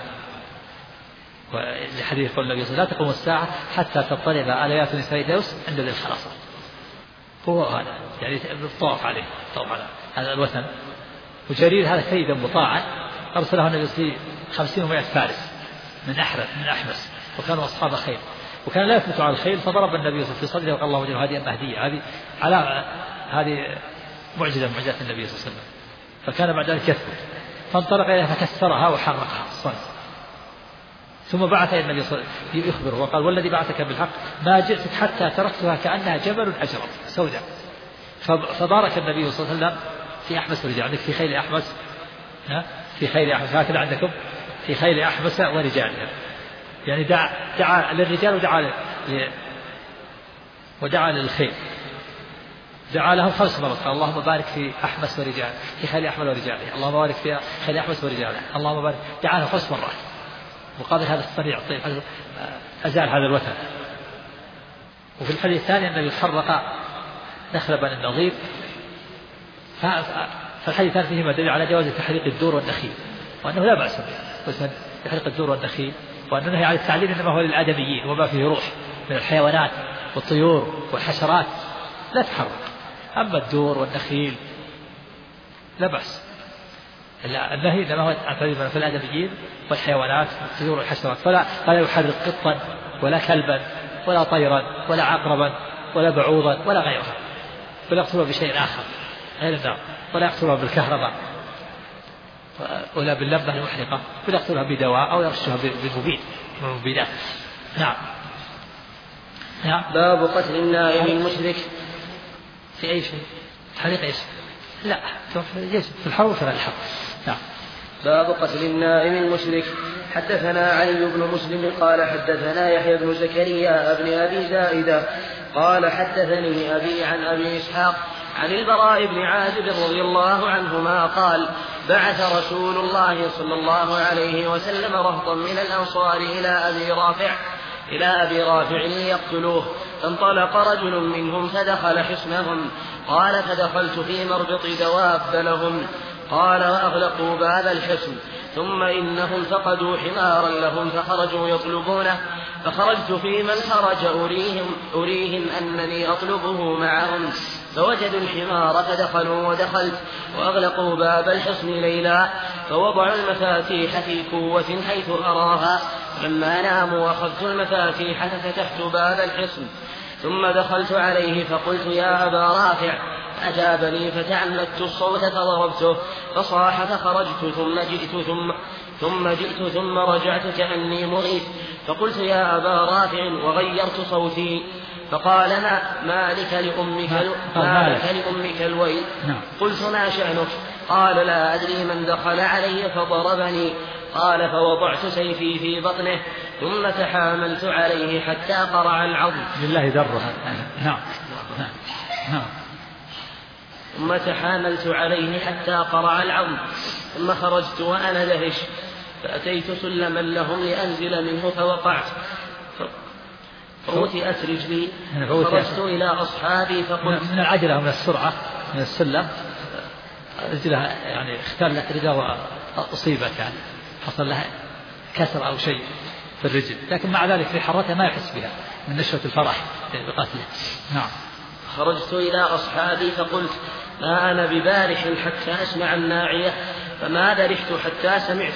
Speaker 2: ولحديث قول النبي صلى الله عليه وسلم لا تقوم الساعة حتى تضطرب آليات نساء دوس عند ذي الخلاصة. هو هذا يعني الطواف عليه هذا الوثن. وجرير هذا سيدا مطاعا أرسله النبي صلى الله عليه وسلم 50 و100 فارس من أحمس وكانوا أصحاب خيل، وكان لا يثبت على الخيل، فضرب النبي في صدره وقال الله وجهه هذه المهدية. هذه معجزة من معجزات النبي صلى الله عليه وسلم. فكان بعد ذلك يثبت، فانطلق إليها فكسرها وحرقها الصنم. ثم بعث النبي صلى الله عليه وسلم يخبره وقال والذي بعثك بالحق ما جئتك حتى تركتها كأنها جبل أجرب سوداء. فبارك النبي صلى الله عليه وسلم في أحمس ورجال. عندك في خيل أحمس، في خيل أحمس هكذا عندكم في خيل أحمس ورجالها، يعني دعا للرجال ودعا للخيل، دعا لهم 5 مرات قال اللهم بارك في أحمس ورجال، في خيل أحمس ورجاله، اللهم بارك في خيل أحمس ورجاله، اللهم بارك. دعا لهم 5 مرات مقابل هذا الصريع الطيب أزال هذا الوثن. وفي الحديث الثاني أنه يحرق نخل بني النضير. فالحديث الثاني فيه دليل على جواز تحريق الدور والنخيل، وأنه لا بأس بتحريق الدور والنخيل، وأن النهي عن التعليل إنما هو للآدميين وما فيه روح من الحيوانات والطيور والحشرات لا تحرق. أما الدور والنخيل لا بأس. النهي إنما هو في الآدميين والحيوانات والطيور والحشرات، فلا يحرق قطا ولا كلبا ولا طيرا ولا عقربا ولا بعوضا ولا غيرها، ولا يقتلها بشيء آخر غير النار، ولا يقتلها بالكهرباء ولا باللمبة المحرقة، ولا يقتلها بدواء أو يرشها بالمبيدات. نعم.
Speaker 3: باب قتل النائم المشرك.
Speaker 2: في أي شيء تحريق إيش؟ لا في الحرب وفي الحرب. نعم.
Speaker 3: باب قتل النائم المشرك. حدثنا علي بن مسلم قال حدثنا يحيى بن زكريا بن أبي زائدة قال حدثني أبي عن أبي إسحاق عن البراء بن عازب رضي الله عنهما قال بعث رسول الله صلى الله عليه وسلم رهطا من الأنصار إلى أبي رافع ليقتلوه، فانطلق رجل منهم فدخل حصنهم. قال فدخلت في مربط دواب لهم. قال وأغلقوا باب الحصن، ثم إنهم فقدوا حمارا لهم فخرجوا يطلبونه، فخرجت في من خرج أريهم أنني أطلبه معهم، فوجدوا الحمار فدخلوا ودخلت، وأغلقوا باب الحصن ليلا، فوضعوا المفاتيح في كوة حيث أراها، لما ناموا أخذت المفاتيح ففتحت باب الحصن، ثم دخلت عليه فقلت يا أبا رافع، أجابني فتعمدت الصوت فضربته فصاح، فخرجت ثم جئت ثم رجعت كأني مريد، فقلت يا أبا رافع وغيرت صوتي، فقال ما لك لأمك الويل. قلت ما شأنك؟ قال لا أدري من دخل علي فضربني. قال فوضعت سيفي في بطنه ثم تحاملت عليه حتى قرع العظم.
Speaker 2: لله درها.
Speaker 3: ثم تحاملت عليه حتى قرع العظم، ثم خرجت وأنا دهش، فأتيت سلما لهم لأنزل منه فوقعت، فوتئت رجلي، خرجت إلى أصحابي فقلت
Speaker 2: من العجلة ومن السرعة من السلم رجلها يعني اختلت رجلها وأصيبت، يعني حصل لها كسر أو شيء في الرجل، لكن مع ذلك في حرتها ما يحس بها من نشوة الفرح بقتله. نعم.
Speaker 3: خرجت إلى أصحابي فقلت ما أنا ببارح حتى أسمع الناعية، فما برحت حتى سمعت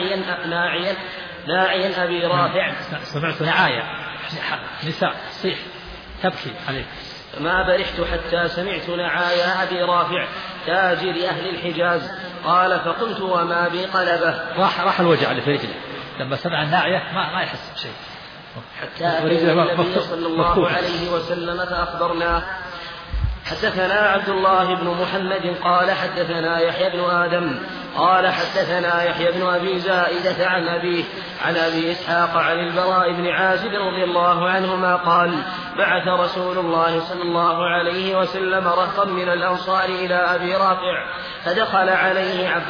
Speaker 3: ناعيا أبي رافع.
Speaker 2: سمعت نعاية نساء صيح تبكي عليه.
Speaker 3: فما برحت حتى سمعت نعايا أبي رافع تاجر أهل الحجاز. قال فقلت وما بي قلبه.
Speaker 2: راح الوجع اللي في رجله لما سمع الناعية ما يحس بشيء
Speaker 3: حتى أتينا النبي صلى الله عليه وسلم فأخبرناه. حدثنا عبد الله بن محمد قال حدثنا يحيى بن آدم قال حدثنا يحيى بن أبي زائدة عن أبي إسحاق عن البراء بن عازب رضي الله عنهما قال بعث رسول الله صلى الله عليه وسلم رهطا من الأنصار إلى أبي رافع، فدخل عليه عبد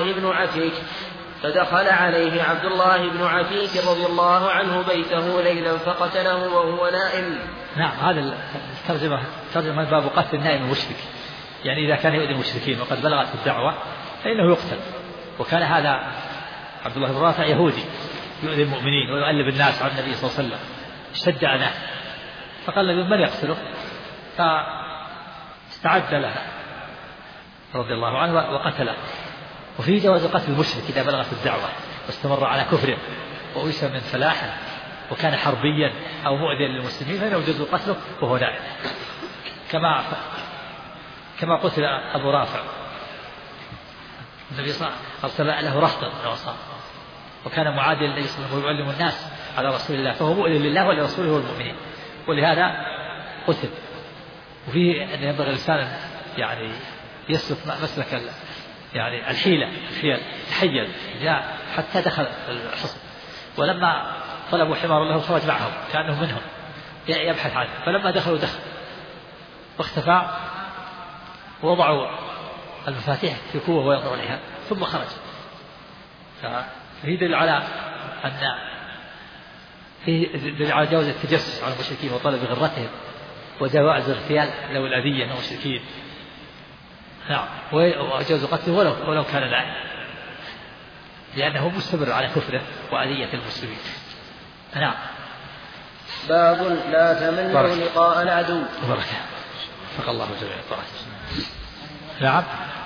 Speaker 3: الله بن عتيك رضي الله عنه بيته ليلا فقتله وهو نائم.
Speaker 2: نعم. هذا ترجمة باب قتل النائم المشرك، يعني إذا كان يؤذي المشركين وقد بلغت الدعوة فإنه يقتل. وكان هذا عبد الله بن رافع يهودي يؤذي المؤمنين ويؤلب الناس على النبي صلى الله عليه وسلم، اشتد عنه، فقال من يقتله؟ فاستعد له رضي الله عنه وقتله. وفي جواز قتل المشرك إذا بلغت الدعوة واستمر على كفره وأويس من فلاحه وكان حربيا أو مؤذيا للمسلمين فإنه يجوز قتله وهو نائم، كما قتل أبو رافع النبي صلى الله عليه وسلم أرسل له رهطا من الأنصار، وكان معاديا للنبي صلى الله عليه وسلم ويعلم الناس على رسول الله، فهو مؤذي لله ولرسوله والمؤمنين، ولهذا قتل. وفيه أن ينبغي الإنسان يعني يسلك مسلك يعني الحيلة تحيل جاء حتى دخل الحصن، ولما طلبوا حمار له خرج معهم كأنه منهم يبحث عنه، فلما دخل واختفى ووضعوا المفاتيح في كوة وينظر عليها ثم خرج. فهي دليل على جواز التجسس على المشركين وطلب غرتهم وجواز اغتيال ذوي الأذية من المشركين. نعم. وجواز قتله ولو كان نائم، لأنه مستمر على كفره وأذية المسلمين. نعم.
Speaker 3: باب لا تمنوا لقاء العدو.
Speaker 2: فق الله جميعا. نعم.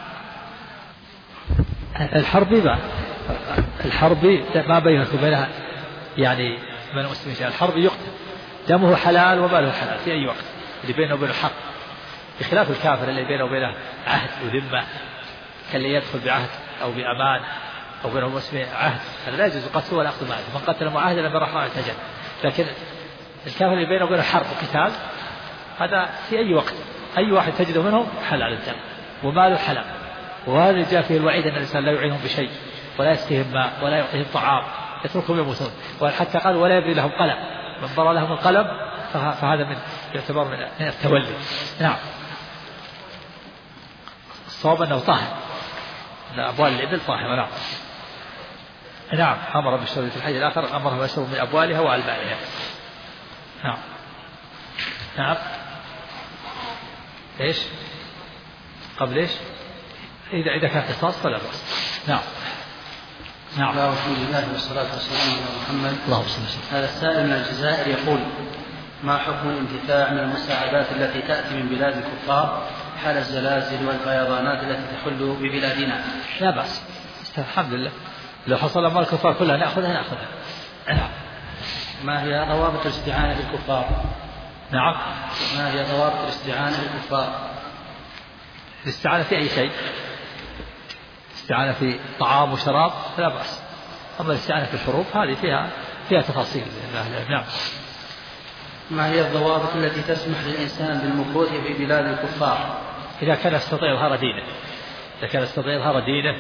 Speaker 2: الحرب ما بينه وبينها يعني من المسلمين، الحرب يقتل دمه حلال وماله حلال في أي وقت، اللي بينه وبينه حق، بخلاف الكافر اللي بينه وبينه عهد وذمة كاللي يدخل بعهد أو بأمان أو بينه المسلمين عهد، هذا لا يجوز قتله ولا أخذ معه، من قتل معاهدا لم يرحمه التجل. لكن الكافر اللي بينه وبينه حرب وقتال هذا في أي وقت أي واحد تجده منهم حلال الدم وماله حلال. وهذا جاء فيه الوعيد أن الإنسان لا يعينهم بشيء ولا يسقيهم ماء ولا يعطيهم طعام يتركهم يموتون، وحتى قال ولا يبري لهم قلم، من ضر لهم القلم فهذا يعتبر من التولي. نعم. الصواب أنه طاهر أبوال الإبل طاهرة. نعم. نعم أمر بالشرب في الحديث الآخر أمره يشرب من أبوالها وألبانها. نعم. نعم. إيش قبل إيش إذا كان قصاص فلا بأس. نعم.
Speaker 1: نعم. الحمد لله والصلاة والسلام على محمد.
Speaker 2: اللهم صل وسلم.
Speaker 1: هذا السائل من الجزائر يقول: ما حكم الانتفاع من المساعدات التي تأتي من بلاد الكفار حال الزلازل والفيضانات التي تحل ببلادنا؟
Speaker 2: لا بأس الحمد لله، لو حصل أموال الكفار كلها نأخذها.
Speaker 1: ما هي ضوابط الاستعانة بالكفار؟
Speaker 2: نعم.
Speaker 1: ما هي ضوابط الاستعانة بالكفار؟
Speaker 2: الاستعانة في أي شيء، الاستعانة في طعام وشراب فلا بأس، أما الاستعانة في الحروب هذه فيها تفاصيل. نعم.
Speaker 1: ما هي الضوابط التي تسمح للإنسان بالمكوث في بلاد الكفار؟
Speaker 2: إذا كان يستطيع إظهار دينه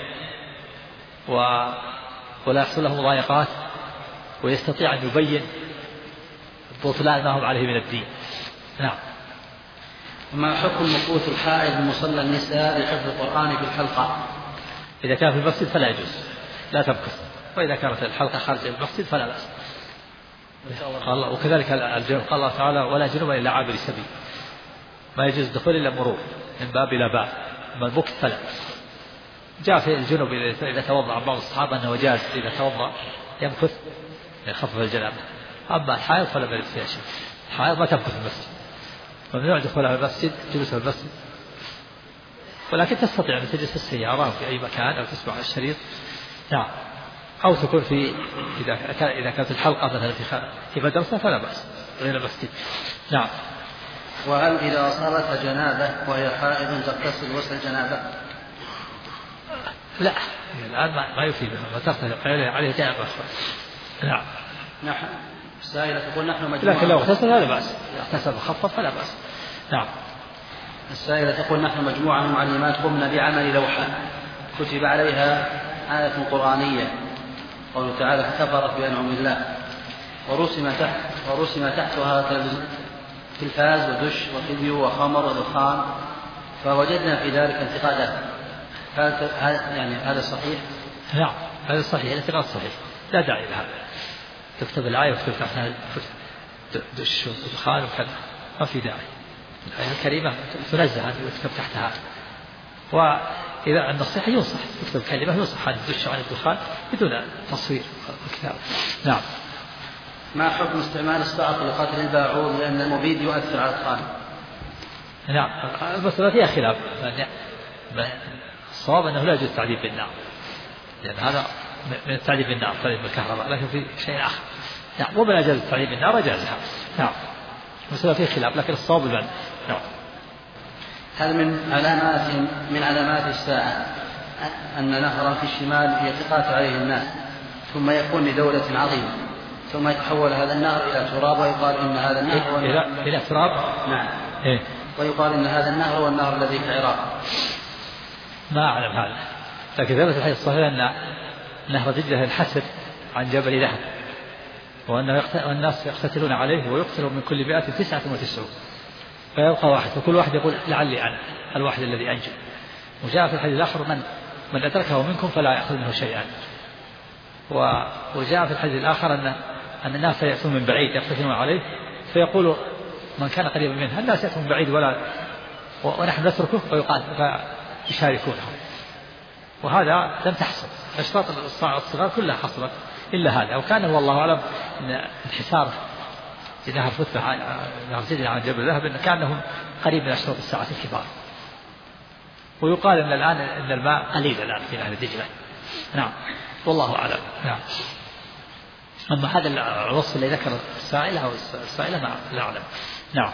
Speaker 2: ولا يحصل له مضايقات ويستطيع أن يبين بطلان ما هم عليه من الدين. نعم.
Speaker 1: ما حكم مكوث الحائض بمصلى النساء لحفظ القرآن في الحلقة؟
Speaker 2: إذا كان في المسجد فلا يجوز، لا تمكث، وإذا كانت الحلقة خارج المسجد فلا بأس. وكذلك الجنوب قال الله تعالى: ولا جنوب إلا عابر سبيل، ما يجوز الدخول إلا مرور من باب إلى باب، أما المكث فلا. جاء في الجنوب إذا توضأ عن بعض الصحابة أنه جاز إذا توضأ يمكث يخفف الجنابة، أما الحائض فلا يرد فيها شيء. الحائض ما تمكث في المسجد، ممنوع دخولها المسجد، جلوسها المسجد، ولكن تستطيع أن تجلس في السيارة أو في أي مكان أو تسمع الشريط. نعم. أو تكون إذا كانت الحلقة مثلا في مدرسة فلا بأس غير المسجد. نعم.
Speaker 1: وهل إذا أصابتها جنابة وهي حائض تغتسل غسل الجنابة؟
Speaker 2: لا، الآن ما يفيد، ما تغتسل عليه جنابة. نعم.
Speaker 1: نحن السائلة تقول نحن مجموعة،
Speaker 2: لكن لو اغتسل هذا بأس، اغتسل مخفف فلا بأس. نعم.
Speaker 1: السائلة تقول نحن مجموعة من معلمات قمنا بعمل لوحة كتب عليها آية قرآنية قوله تعالى: فكفرت بأنعم الله، ورسم تحتها تلفاز ودش وفيديو وخمر ودخان، فوجدنا في ذلك انتقادات. هذا صحيح؟
Speaker 2: نعم هذا صحيح، الانتقاد صحيح، لا داعي لهذا. تكتب الآية وتكتب تحتها دش ودخان وكذا، ما في داعي. الآية الكريمة تنزه وتكتب تحتها. وإذا النصيحة ينصح، تكتب كلمة ينصح عن الدش وعن الدخان بدون تصوير وكتابة. نعم.
Speaker 1: ما حكم استعمال الصعق لقتل الباعوض لأن المبيد يؤثر على الطعام؟
Speaker 2: نعم المسألة فيها خلاف، الصواب أنه لا يجوز التعذيب بالنار، لأن هذا من التعذيب بالنار تعذيب بالكهرباء، لكن في شيء آخر. نعم. ومن أجل التعذيب بالنار جازها. نعم. المسألة فيها خلاف لكن الصواب المنع. نعم.
Speaker 1: هل من علامات الساعة أن نهرا في الشمال يتقاطع عليه الناس ثم يكون لدولة عظيمة ثم يتحول هذا النهر إلى تراب ويقال إن هذا النهر
Speaker 2: إلى تراب؟
Speaker 1: نعم.
Speaker 2: إيه؟
Speaker 1: ويقال إن هذا النهر هو النهر الذي في العراق.
Speaker 2: ما أعلم هذا، لكن ثبت الحديث الصحيح أن نهر دجلة ينحسر عن جبل لهب، والناس يقتتلون عليه ويقتلون من كل 199 فيبقى واحد، وكل واحد يقول لعلي أنا الواحد الذي أنجو. وجاء في الحديث الآخر من أدركه منكم فلا يأخذ منه شيئا. وجاء في الحديث الآخر أن الناس يأتون من بعيد يقتتلون عليه فيقول من كان قريبا منه الناس يأتون من بعيد ونحن نتركه ويقال فيشاركونه. وهذا لم تحصل، أشراط الصغار كلها حصلت إلا هذا، وكان والله أعلم أن انحسار في نهر فتح نهر دجلة عن جبل لهب كانهم قريب من أشراط الساعة الكبار. ويقال أن الآن أن الماء قليل الآن في نهر دجلة. نعم والله أعلم. نعم. أما هذا الوصف اللي ذكر السائلة أو السائلة لا أعلم. نعم.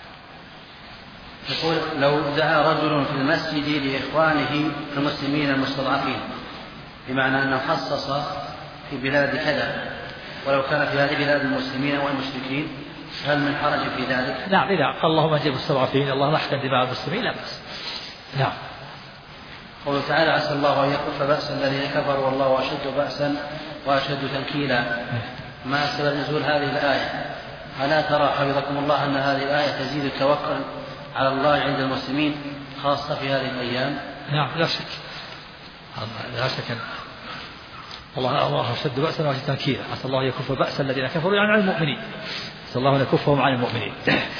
Speaker 1: يقول لو دعا رجل في المسجد لإخوانه المسلمين المستضعفين بمعنى أنه خصص في بلاد كذا ولو كان في هذه بلاد المسلمين والمشركين هل من حرج في ذلك؟
Speaker 2: نعم. إذا قال اللهم أجب المستضعفين اللهم احقن دماء المسلمين لا بأس. نعم.
Speaker 1: قوله تعالى عسى الله أن يكف بأس الذين كفروا والله أشد بأسا وأشد تنكيلا. ما سبب نزول هذه الآية؟ ألا ترى حفظكم الله أن هذه الآية تزيد التوكل على الله عند المسلمين خاصة في هذه الأيام؟
Speaker 2: نعم لا شك. لا شك الله أشد بأسا وأشد تنكيلا. عسى الله يكف بأس الذين كفروا يعني عن المؤمنين، عسى الله أن يكفهم عن المؤمنين.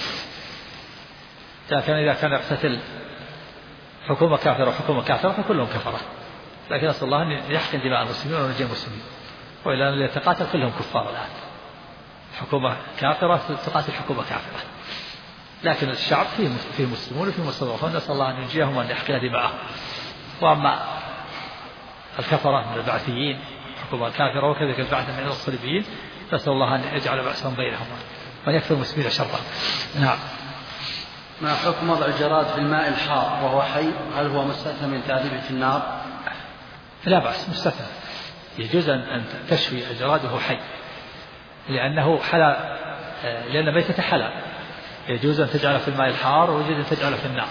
Speaker 2: لكن إذا كان يقتتل حكومة كافرة وحكومة كافرة فكلهم كفرة، لكن أسأل الله أن يحقن دماء المسلمين وينجي المسلمين، وإلا أن يتقاتل كلهم كفار الآن، حكومة كافرة تقاتل حكومة كافرة، لكن الشعب فيه مسلمون وفيه مستضعفون، نسأل الله أن ينجيهم وأن يحقن دماءهم. وأما الكفرة من البعثيين حكومة كافرة وكذلك البعث من الصليبيين، نسأل الله أن يجعل بأسهم بينهم وأن يكفر المسلمين شرا. نعم.
Speaker 1: ما حكم وضع الجراد في الماء الحار وهو حي؟ هل هو مستثنى من تعذيبه في النار؟
Speaker 2: لا بأس، مستثنى، يجوز أن تشوي الجراد وهو حي، لأنه حلال، لأن ميتة حلال، يجوز أن تجعله في الماء الحار ويجوز أن تجعله في النار.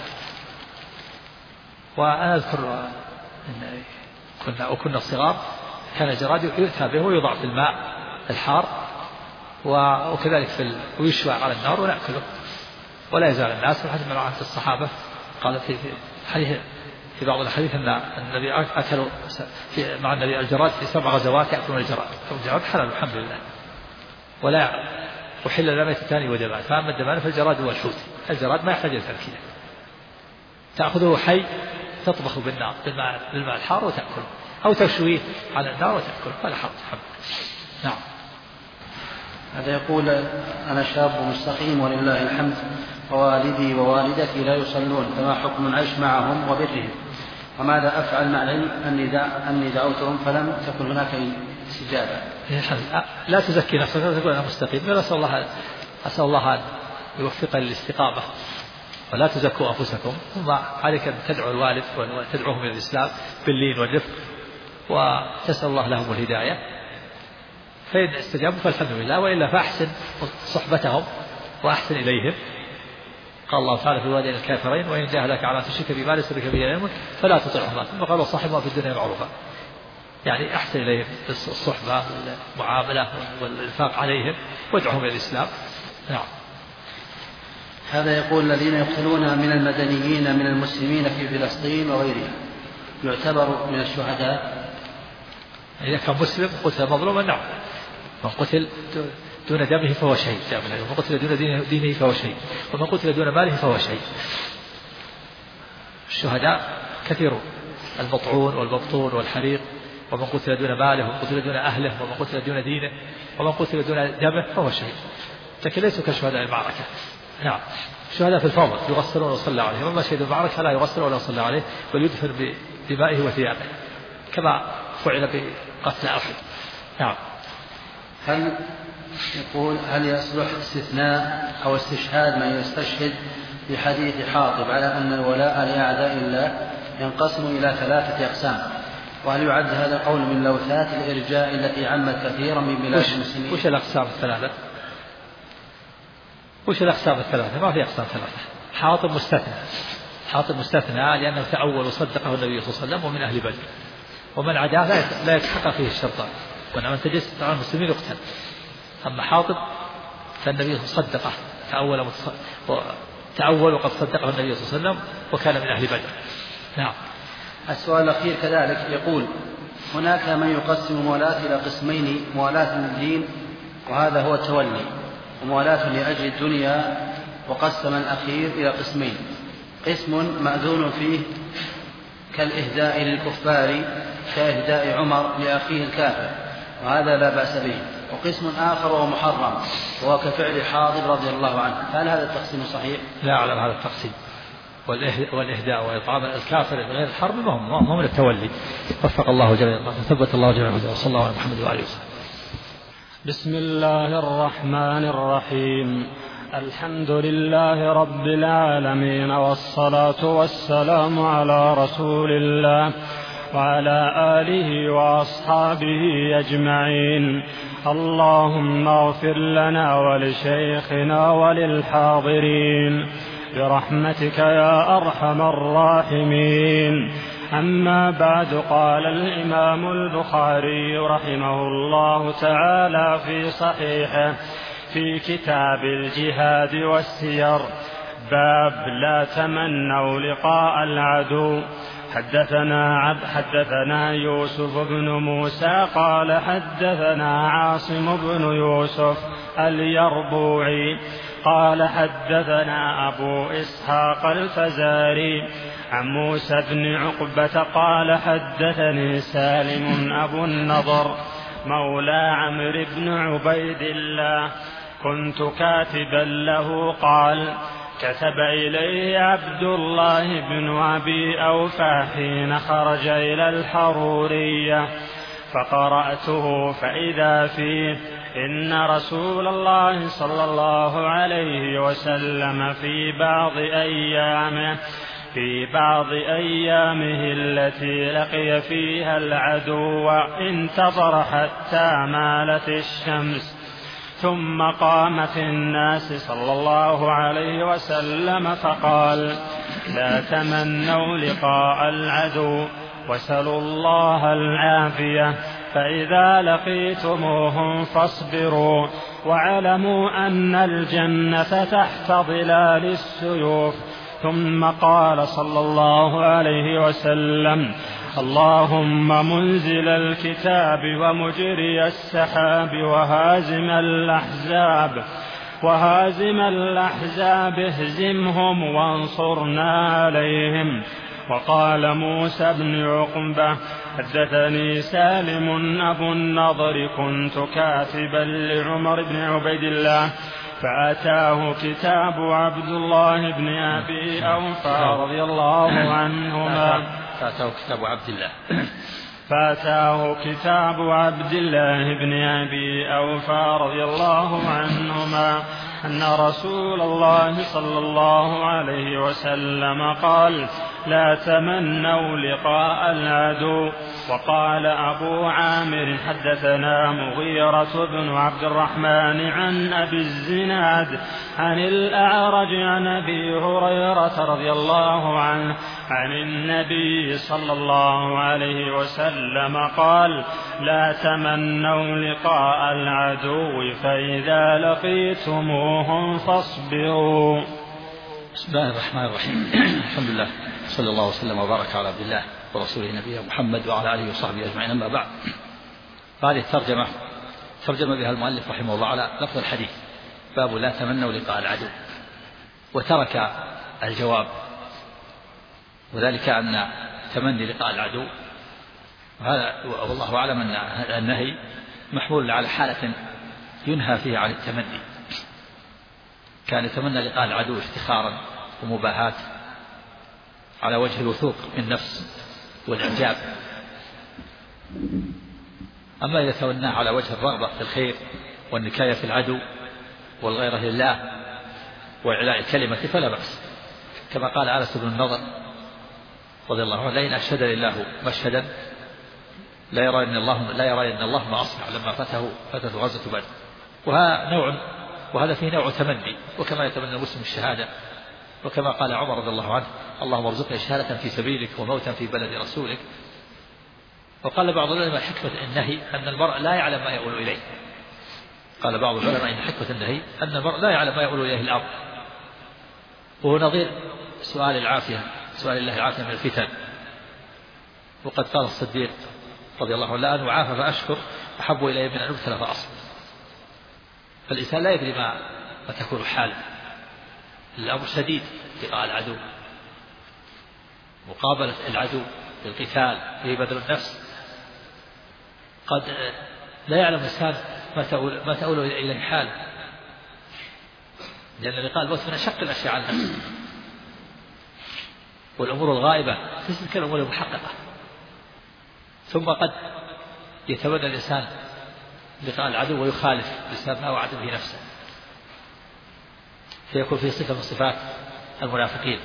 Speaker 2: وأنا أذكر كنا صغار كان الجراد يؤتى به ويوضع في الماء الحار وكذلك ويشوى على النار ونأكله، ولا يزال الناس وحد من عهد الصحابة قال في بعض الحديث أن النبي أكلوا مع النبي الجراد في 7 غزوات يأكلون الجراد حلال الحمد لله، ولا أحل لنا ميتتان ودمان، فأما الدمان فالجراد والحوت. الجراد ما يحتاج إلى تأكيله، تأخذه حي تطبخ بالنار بالماء الحار وتأكله، أو تشويه على النار وتأكله، فلا حرج. نعم.
Speaker 1: هذا يقول: أنا شاب مستقيم ولله الحمد، ووالدي ووالدتي لا يصلون، فما حكم العيش معهم وبرهم؟ وماذا أفعل مع العلم أني دعوتهم فلم تكن هناك استجابة؟
Speaker 2: لا تزكي نفسك، لا تقول أنا مستقيم، أسأل الله أن يوفق للاستقامة، ولا تزكوا أنفسكم، ثم عليك أن تدعو الوالد وتدعوهم إلى الإسلام باللين والرفق، وتسأل الله لهم الهداية، فإن استجابوا فالحمد لله، وإلا فأحسن صحبتهم وأحسن إليهم. قال الله تعالى في الوالدين الكافرين: وإن جاهداك على تشرك بما ليس بك به علم فلا تطعهما، ثم قال: وصاحبهما في الدنيا معروفا. يعني أحسن إليهم الصحبة والمعاملة والإنفاق عليهم، وادعوهم إلى الإسلام. نعم.
Speaker 1: هذا يقول: الذين يقتلون من المدنيين من المسلمين في فلسطين وغيرها يعتبر من الشهداء؟
Speaker 2: إذا كان مسلم قتل مظلوما نعم، من قتل دون دمه فهو شهيد، ومن قتل دون دينه فهو شهيد، ومن قتل دون ماله فهو شهيد. الشهداء كثيرون: المطعون والمبطون والحريق، ومن قتل دون ماله، ومن قتل دون أهله، ومن قتل دون دينه، ومن قتل دون دمه فهو شهيد، لكن ليسوا كشهداء المعركة. نعم. الشهداء في الفضل يغسلون ويصلى عليهم، وما شهدوا المعركة لا يغسل ولا يصلى عليه، بل يدفن بدمائه وثيابه كما فعل بقتل أحد. نعم.
Speaker 1: هل يصلح استثناء أو استشهاد من يستشهد في حديث حاطب على أن الولاء لأعداء الله ينقسم إلى 3 أقسام؟ وهل يعد هذا القول من لوثات الإرجاء التي عمت كثيرا من بلاد المسلمين؟
Speaker 2: وش الأقسام الثلاثة؟ ما في أقسام 3. حاطب مستثنى لأنه تأول وصدقه النبي صلى الله عليه وسلم ومن أهل بدر، ومن عداه لا يتحقق فيه الشرطان، وإنما أن تجلس على المسلمين يقتل. أما حاطب فالنبي صدقه، تأول وقد صدقه النبي صلى الله عليه وسلم وكان من أهل بدر. نعم.
Speaker 1: السؤال الأخير كذلك يقول: هناك من يقسم موالاة إلى قسمين: موالاة للدين وهذا هو التولي، وموالاة لأجل الدنيا، وقسم الأخير إلى قسمين: قسم مأذون فيه كالإهداء للكفار كإهداء عمر لأخيه الكافر، وهذا لا بأس به، وقسم آخر وهو محرم وهو كفعل حاضر رضي الله عنه. هل هذا التقسيم صحيح؟
Speaker 2: لا أعلم هذا التقسيم، والإهداء وإطعام الكافر غير الحرب ما هم من التولي. وفق الله جميعا وثبت الله جميعا، وصلى الله على محمد وآله وسلم.
Speaker 4: بسم الله الرحمن الرحيم. الحمد لله رب العالمين، والصلاة والسلام على رسول الله وعلى آله وأصحابه أجمعين. اللهم اغفر لنا ولشيخنا وللحاضرين برحمتك يا أرحم الراحمين. أما بعد، قال الإمام البخاري رحمه الله تعالى في صحيحه في كتاب الجهاد والسير: باب لا تمنوا لقاء العدو. حدثنا يوسف بن موسى قال حدثنا عاصم بن يوسف اليربوعي قال حدثنا أبو إسحاق الفزاري عن موسى بن عقبة قال حدثني سالم أبو النضر مولى عمرو بن عبيد الله كنت كاتبا له قال كتب إليه عبد الله بن أبي أوفى حين خرج إلى الحرورية فقرأته فإذا فيه إن رسول الله صلى الله عليه وسلم في بعض أيامه التي لقي فيها العدو انتظر حتى مالت الشمس ثم قام في الناس صلى الله عليه وسلم فقال لا تمنوا لقاء العدو وسلوا الله العافية فإذا لقيتموهم فاصبروا واعلموا أن الجنة تحت ظلال السيوف. ثم قال صلى الله عليه وسلم اللهم منزل الكتاب ومجري السحاب وهازم الأحزاب اهزمهم وانصرنا عليهم. وقال موسى بن عقبة حدثني سالم أبو النضر كنت كاتبا لعمر بن عبيد الله فأتاه كتاب عبد الله بن أبي أوفى رضي الله عنهما
Speaker 2: فأتاه
Speaker 4: كتاب عبد الله بن أبي أوفى رضي الله عنهما أن رسول الله صلى الله عليه وسلم قال لا تمنوا لقاء العدو. وقال أبو عامر حدثنا مغيرة بن عبد الرحمن عن أبي الزناد عن الأعرج عن أبي هريرة رضي الله عنه عن النبي صلى الله عليه وسلم قال لا تمنوا لقاء العدو فإذا لقيتموهم فاصبروا.
Speaker 2: بسم الله الرحمن الرحيم. الحمد لله صلى الله وسلم وبارك على عبد الله ورسوله نبينا محمد وعلى آله وصحبه أجمعين. أما بعد، هذه ترجم بها المؤلف رحمه الله على لفظ الحديث باب لا تمنوا لقاء العدو، وترك الجواب، وذلك أن تمني لقاء العدو هذا والله أعلم أن النهي محمول على حالة ينهى فيها عن التمني، كان يتمنى لقاء العدو افتخارا ومباهاة على وجه الوثوق بالنفس والإعجاب. أما إذا تمناه على وجه الرغبة في الخير والنكاية في العدو والغيرة لله وإعلاء الكلمة فلا بأس، كما قال أنس بن النضر رضي الله عنه لئن أشهد لله مشهدا لا يرى أن الله ما أصنع لما فته غزوة بدر. وهذا فيه نوع تمني، وكما يتمنى المسلم الشهادة، وكما قال عمر رضي الله عنه اللهم ارزقني شهادة في سبيلك وموتا في بلد رسولك. وقال بعض العلماء حكمة النهي أن المرء لا يعلم ما يؤول إليه، قال بعض العلماء إن حكمة النهي أن المرء لا يعلم ما يؤول إليه الأمر، وهو نظير سؤال الله العافية من الفتن. وقد قال الصديق رضي الله عنه لا أن أعافى فأشكر أحب إلي من أن أبتلى فأصبر. فالإنسان لا يدري ما تكون حاله، الأمر شديد لقاء العدو، مقابلة العدو بالقتال في بذل النفس، قد لا يعلم الإنسان ما تؤول إليه حاله، لأن لقاء الموت من أشق الأشياء على النفس، والأمور الغائبة تلك الأمور المحققة. ثم قد يتمنى الإنسان لقاء العدو ويخالف بسبب ما وعد به نفسه، فيكون فيه صفة من صفات المنافقين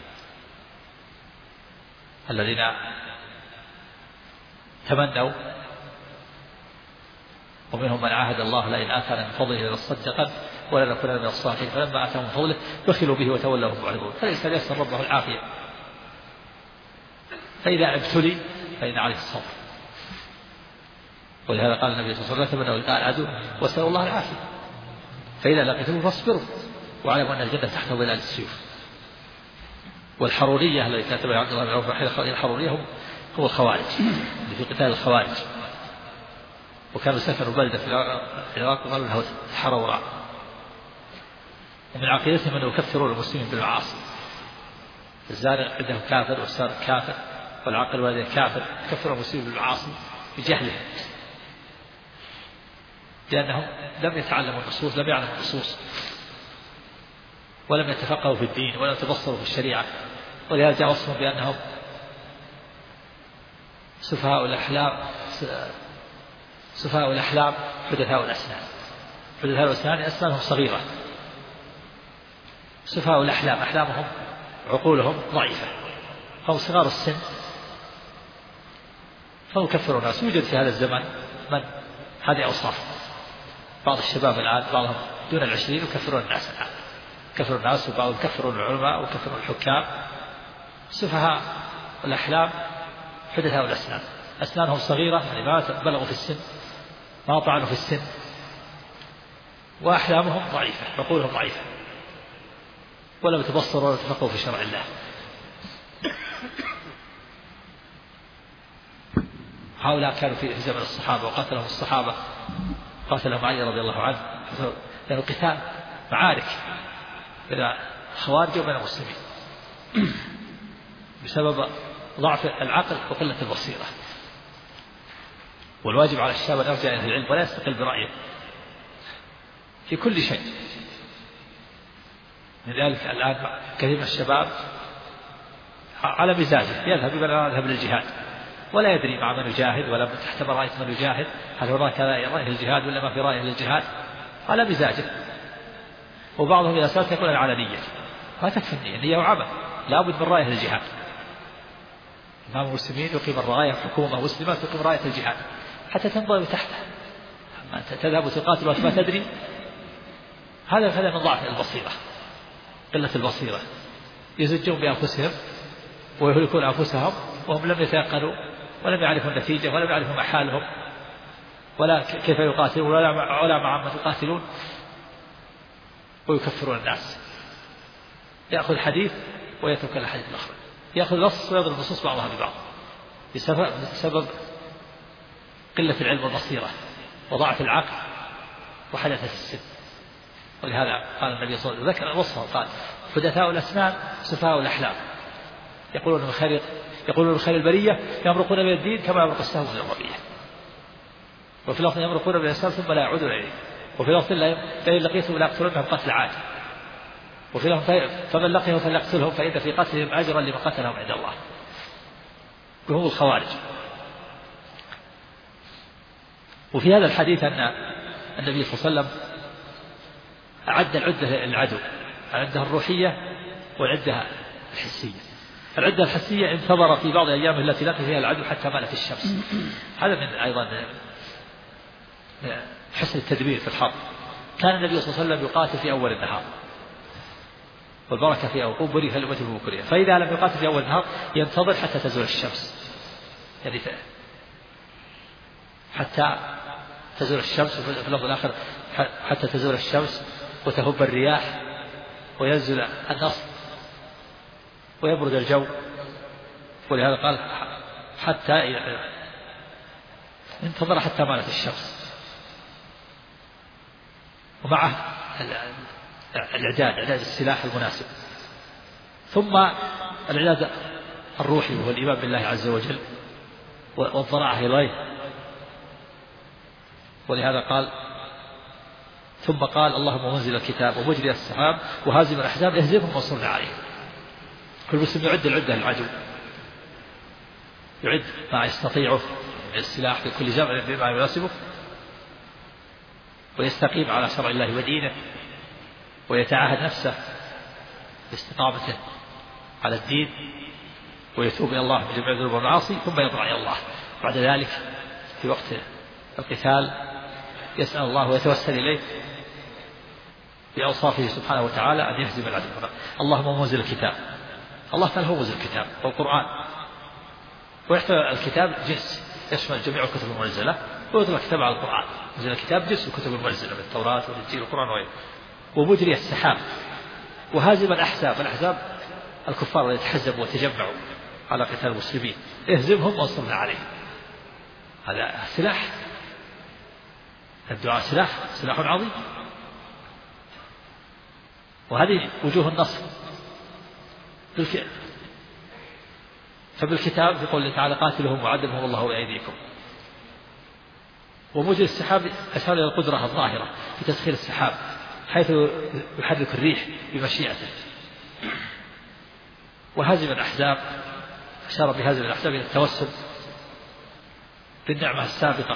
Speaker 2: الذين تمنوا، ومنهم من عاهد الله لئن آتانا من فضله لنصدقن ولنكونن من الصالحين فلما آتاهم من فضله بخلوا به وتولوا وهم معرضون. فالإنسان يسأل ربه العافية، فإذا ابتلي فإن عليه الصبر. ولهذا قال النبي صلى الله عليه وسلم تمنوا لقاء العدو واسألوا الله العافية فإذا لقيتموه فاصبروا واعلموا أن الجنة تحت ظلال السيوف. والحرورية الذي كاتبها عبد الله بن عوف الحرورية هم الخوارج اللي في قتال الخوارج، وكانوا سكنوا بلدة في العراق وقالوا لها الحروراء. ومن عقيدتهم أنه يكفرون المسلمين بالمعاصي، الزارع عندهم كافر والسارق كافر والعاقل والدين كافر، يكفرون المسلمين بالمعاصي بجهلهم، لأنهم لم يتعلموا النصوص، لم يعلموا النصوص، ولم يتفقهوا في الدين، ولم يتبصروا في الشريعة. ولهذا جاء وصفهم بأنهم سفهاء الأحلام حدثاء الأسنان. حدثاء الأسنان أسنانهم صغيرة، سفهاء الأحلام أحلامهم عقولهم ضعيفة، هم صغار السن، فهم يكفرون الناس. يوجد في هذا الزمن من هذه أوصاف، بعض الشباب الآن بعضهم دون 20 يكفرون الناس الآن، يكفرون الناس، وبعضهم يكفرون العلماء ويكفرون الحكام. سفهاء الأحلام حدثاء الأسنان، أسنانهم صغيرة يعني ما بلغوا في السن، ما طعنوا في السن، وأحلامهم ضعيفة، عقولهم ضعيفة، ولم يتبصروا ولا يتفقهوا في شرع الله. هؤلاء كانوا في زمن الصحابة وقاتلهم الصحابة، قاتلهم علي رضي الله عنه، لأنه قتال معارك بين الخوارج وبين المسلمين بسبب ضعف العقل وقلة البصيرة. والواجب على الشاب أن يرجع إلى العلم ولا يستقل برأيه في كل شيء. لذلك الآن كثير من الشباب على مزاجه يذهب للجهاد ولا يدري مع من يجاهد، ولا تحت راية من يجاهد، هل هو رأيه للجهاد ولا ما في رأيه للجهاد، على مزاجه. وبعضهم إذا سألت يقول على نية، ما تكفي النية وعمل، لابد من رأيه للجهاد. إمام المسلمين يقيم الراية، حكومة مسلمة تقيم راية الجهاد حتى تنضوي تحته. أما تذهب وتقاتل وما تدري، هذا من ضعف البصيرة، قلة البصيرة. يزجون بأنفسهم ويهلكون أنفسهم وهم لم يتيقنوا ولم يعرفوا النتيجة ولم يعرفوا ما حالهم ولا كيف يقاتلون ولا مع من يقاتلون، ويكفرون الناس. يأخذ حديث ويترك الحديث الآخر، يأخذ نص ويضرب نصوص بعضها ببعض بسبب قلة العلم والبصيرة وضعف العقل وحدث السن. ولهذا قال النبي صلى الله عليه وسلم ذكر وصفه، قال حدثاء الأسنان سفهاء الأحلام، يقولون من خير البرية يمرقون من الدين كما يمرق السهم من الرمية. وفي لفظ يمرقون من الإسلام ثم لا يعودون إليه. وفي لفظ لئن لقيتهم ليقتلونهم قتل عاد. وفي لفظ فمن لقيهم فليقتلهم فإن في قتلهم أجرا لمن قتلهم عند الله. وهم الخوارج. وفي هذا الحديث أن النبي صلى الله عليه وسلم أعد العدة للعدو، العدة الروحية والعدة الحسية. العدة الحسية انتظر في بعض أيامه التي لقي فيها العدو حتى مالت الشمس. هذا من أيضا حسن التدبير في الحرب. كان النبي صلى الله عليه وسلم يقاتل في أول النهار والبركة في أول قبري فالأمة بكرية، فإذا لم يقاتل في أول النهار ينتظر حتى تزول الشمس، يعني حتى تزول الشمس. وفي اللفظ الآخر حتى تزول الشمس وتهب الرياح وينزل النصر ويبرد الجو. ولهذا قال حتى انتظر حتى مالت الشمس، ومعه إعداد السلاح المناسب، ثم الإعداد الروحي وهو الإيمان بالله عز وجل والضراعة إليه. ولهذا قال ثم قال اللهم منزل الكتاب ومجري السحاب وهازم الأحزاب اهزمهم وانصرنا عليهم. كل مسلم يعد العدة للعدو، يعد ما يستطيعه من السلاح في كل زمن بما يناسبه، ويستقيم على شرع الله ودينه، ويتعاهد نفسه باستقامته على الدين، ويتوب إلى الله من جميع الذنوب والمعاصي، ثم يطلع إلى الله بعد ذلك في وقت القتال يسأل الله ويتوسل إليه بأوصافه سبحانه وتعالى أن يهزم العدو. اللهم منزل الكتاب، الله تعالى هو منزل الكتاب والقرآن، ويحتوي الكتاب جنس يشمل جميع الكتب المنزلة، ويطلق كتاب على القرآن. منزل الكتاب جنس الكتب المنزلة من التوراة والإنجيل والقرآن وغيره. ومجري السحاب وهازم الأحزاب، الأحزاب الكفار يتحزبوا وتجمعوا على قتال المسلمين، اهزمهم وانصرنا عليهم. هذا سلاح، الدعاء سلاح عظيم. وهذه وجوه النصر فبالكتاب يقول الله تعالى قاتلهم وعذبهم الله بأيديكم. وموجب السحاب أشار إلى القدرة الظاهرة في تسخير السحاب حيث يحرك الريح بمشيئته. وهزم الأحزاب أشار بهزم الأحزاب إلى التوسل بالنعمة السابقة،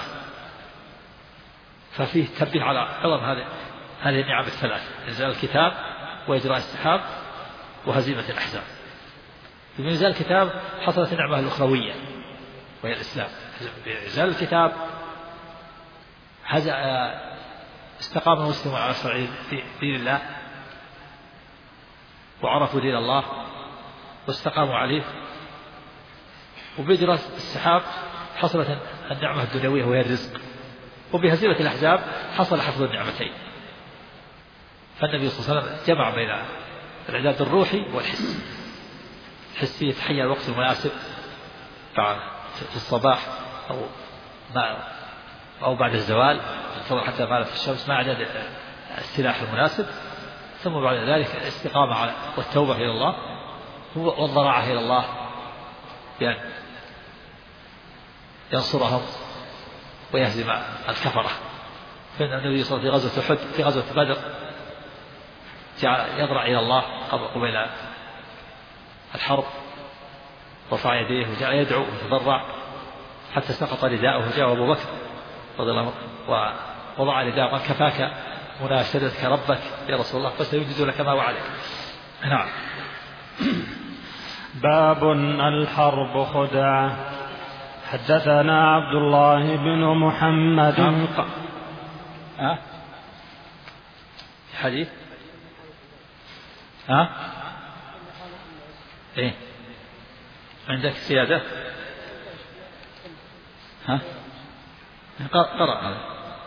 Speaker 2: ففيه تنبيه على عظم هذه النعم الثلاث: إنزال الكتاب وإجراء السحاب وهزيمة الأحزاب. بإنزال الكتاب حصلت النعمة الأخروية وهي الإسلام. بإنزال الكتاب استقام المسلمون على شرع دين الله وعرفوا دين الله واستقاموا عليه. وبإجراء السحاب حصلت النعمة الدنيوية وهي الرزق. وبهزيمة الأحزاب حصل حفظ النعمتين. فالنبي صلى الله عليه وسلم جمع بين الإعداد الروحي والحسي. الحسي يتحيى الوقت المناسب في الصباح أو بعد الزوال حتى غابت الشمس مع إعداد السلاح المناسب. ثم بعد ذلك الاستقامة على والتوبة إلى الله والضراعة إلى الله بأن ينصرهم ويهزم الكفرة. فإن النبي صلى الله عليه وسلم في غزوة أحد في غزوة بدر جعل يضرع إلى الله قبل الحرب، رفع يديه وجعل يدعو ويتضرع حتى سقط رداءه. وجاء أبو بكر رضي الله عنه ووضع رداءه قال: كفاك مناشدتك ربك يا رسول الله فسيجد لك ما وعدك. نعم.
Speaker 4: باب الحرب خدعة. حدثنا عبد الله بن محمد
Speaker 2: حديث إيه عندك سيادة قرأ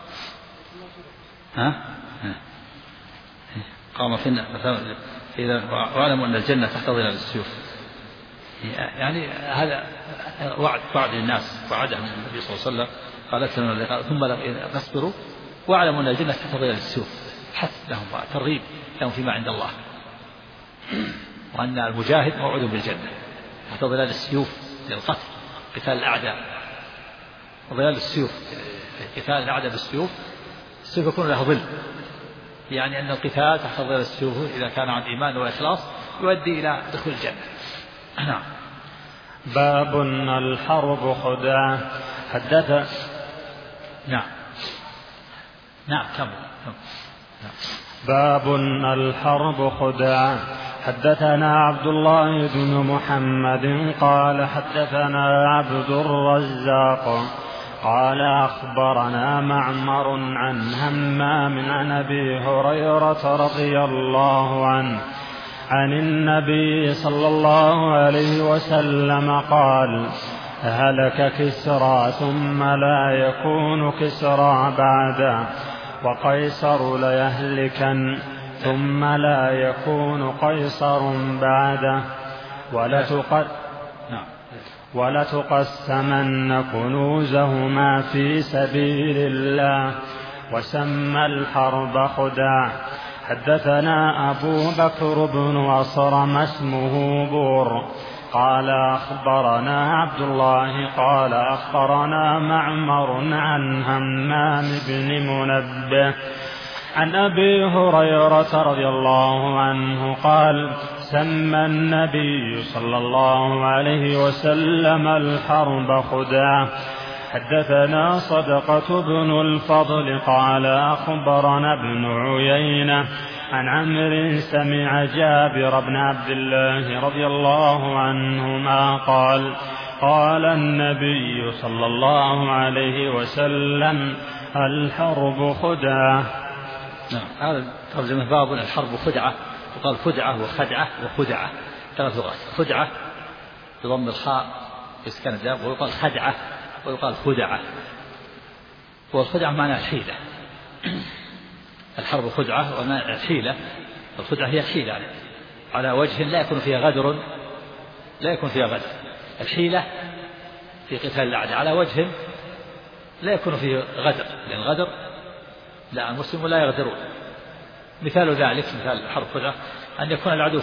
Speaker 2: قام فينا مثلا إذا واعلموا أن الجنة تحت ظلال السيوف. يعني هذا وعد للناس وعدهم النبي صلى الله عليه وسلم قالت ثم لم نصبروا واعلموا أن الجنة تحت ظلال السيوف، حث لهم وترغيب لهم فيما عند الله، وأن المجاهد موعود بالجنة تحت ظلال السيوف للقتل قتال الأعداء. وظلال السيوف قتال الأعداء بالسيوف، السيوف يكون له ظل، يعني أن القتال تحت ظلال السيوف إذا كان عن إيمان وإخلاص يؤدي إلى دخول الجنة. نعم.
Speaker 4: باب الحرب خدعة. حدث
Speaker 2: نعم كمل.
Speaker 4: باب الحرب خدعة. حدثنا عبد الله بن محمد قال حدثنا عبد الرزاق قال أخبرنا معمر عن همام عن أبي هريرة رضي الله عنه عن النبي صلى الله عليه وسلم قال: هلك كسرى ثم لا يكون كسرى بعده، وقيصر ليهلكن ثم لا يكون قيصر بعده، ولتقسمن كنوزهما في سبيل الله، وسمى الحرب خداع. حدثنا أبو بكر بن أصرم اسمه بور قال أخبرنا عبد الله قال أخبرنا معمر عن همام بن منبه عن أبي هريرة رضي الله عنه قال: سمى النبي صلى الله عليه وسلم الحرب خداع. حدثنا صدقة بن الفضل قال أخبرنا ابن عيينة عن عمرو سمع جابر بن عبد الله رضي الله عنهما قال: قال النبي صلى الله عليه وسلم: الحرب خدعة.
Speaker 2: هذا ترجمة باب الحرب خدعة. وقال خدعة وخدعة وخدعة، ثلاث لغات: خدعة بضم الخاء بإسكان الدال، ويقال خدعة ويقال خدعة. والخدعة معناها الحيلة. الحرب خدعة ومعنى الحيلة. الخدعة هي الحيلة يعني على وجه لا يكون فيها غدر، لا يكون فيها غدر. الحيلة في قتال الأعداء على وجه لا يكون فيه غدر، لأن الغدر لا، المسلم لا يغدرون. مثال ذلك، مثال حرب خدعة، أن يكون العدو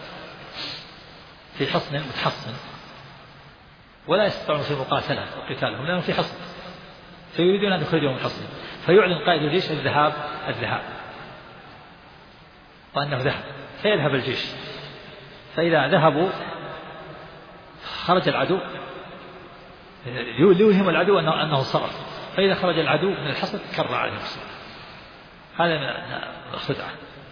Speaker 2: في حصن متحصن ولا يستطيعون في مقاتلة وقتالهم لأنهم في حصن، فيريدون أن يخرجهم من الحصن، فيعلن قائد الجيش الذهاب وأنه ذهب، فيذهب الجيش، فإذا ذهبوا خرج العدو، يوهم العدو أنه صرف، فإذا خرج العدو من الحصن كر عليه المسلم. هذا من الخدعة.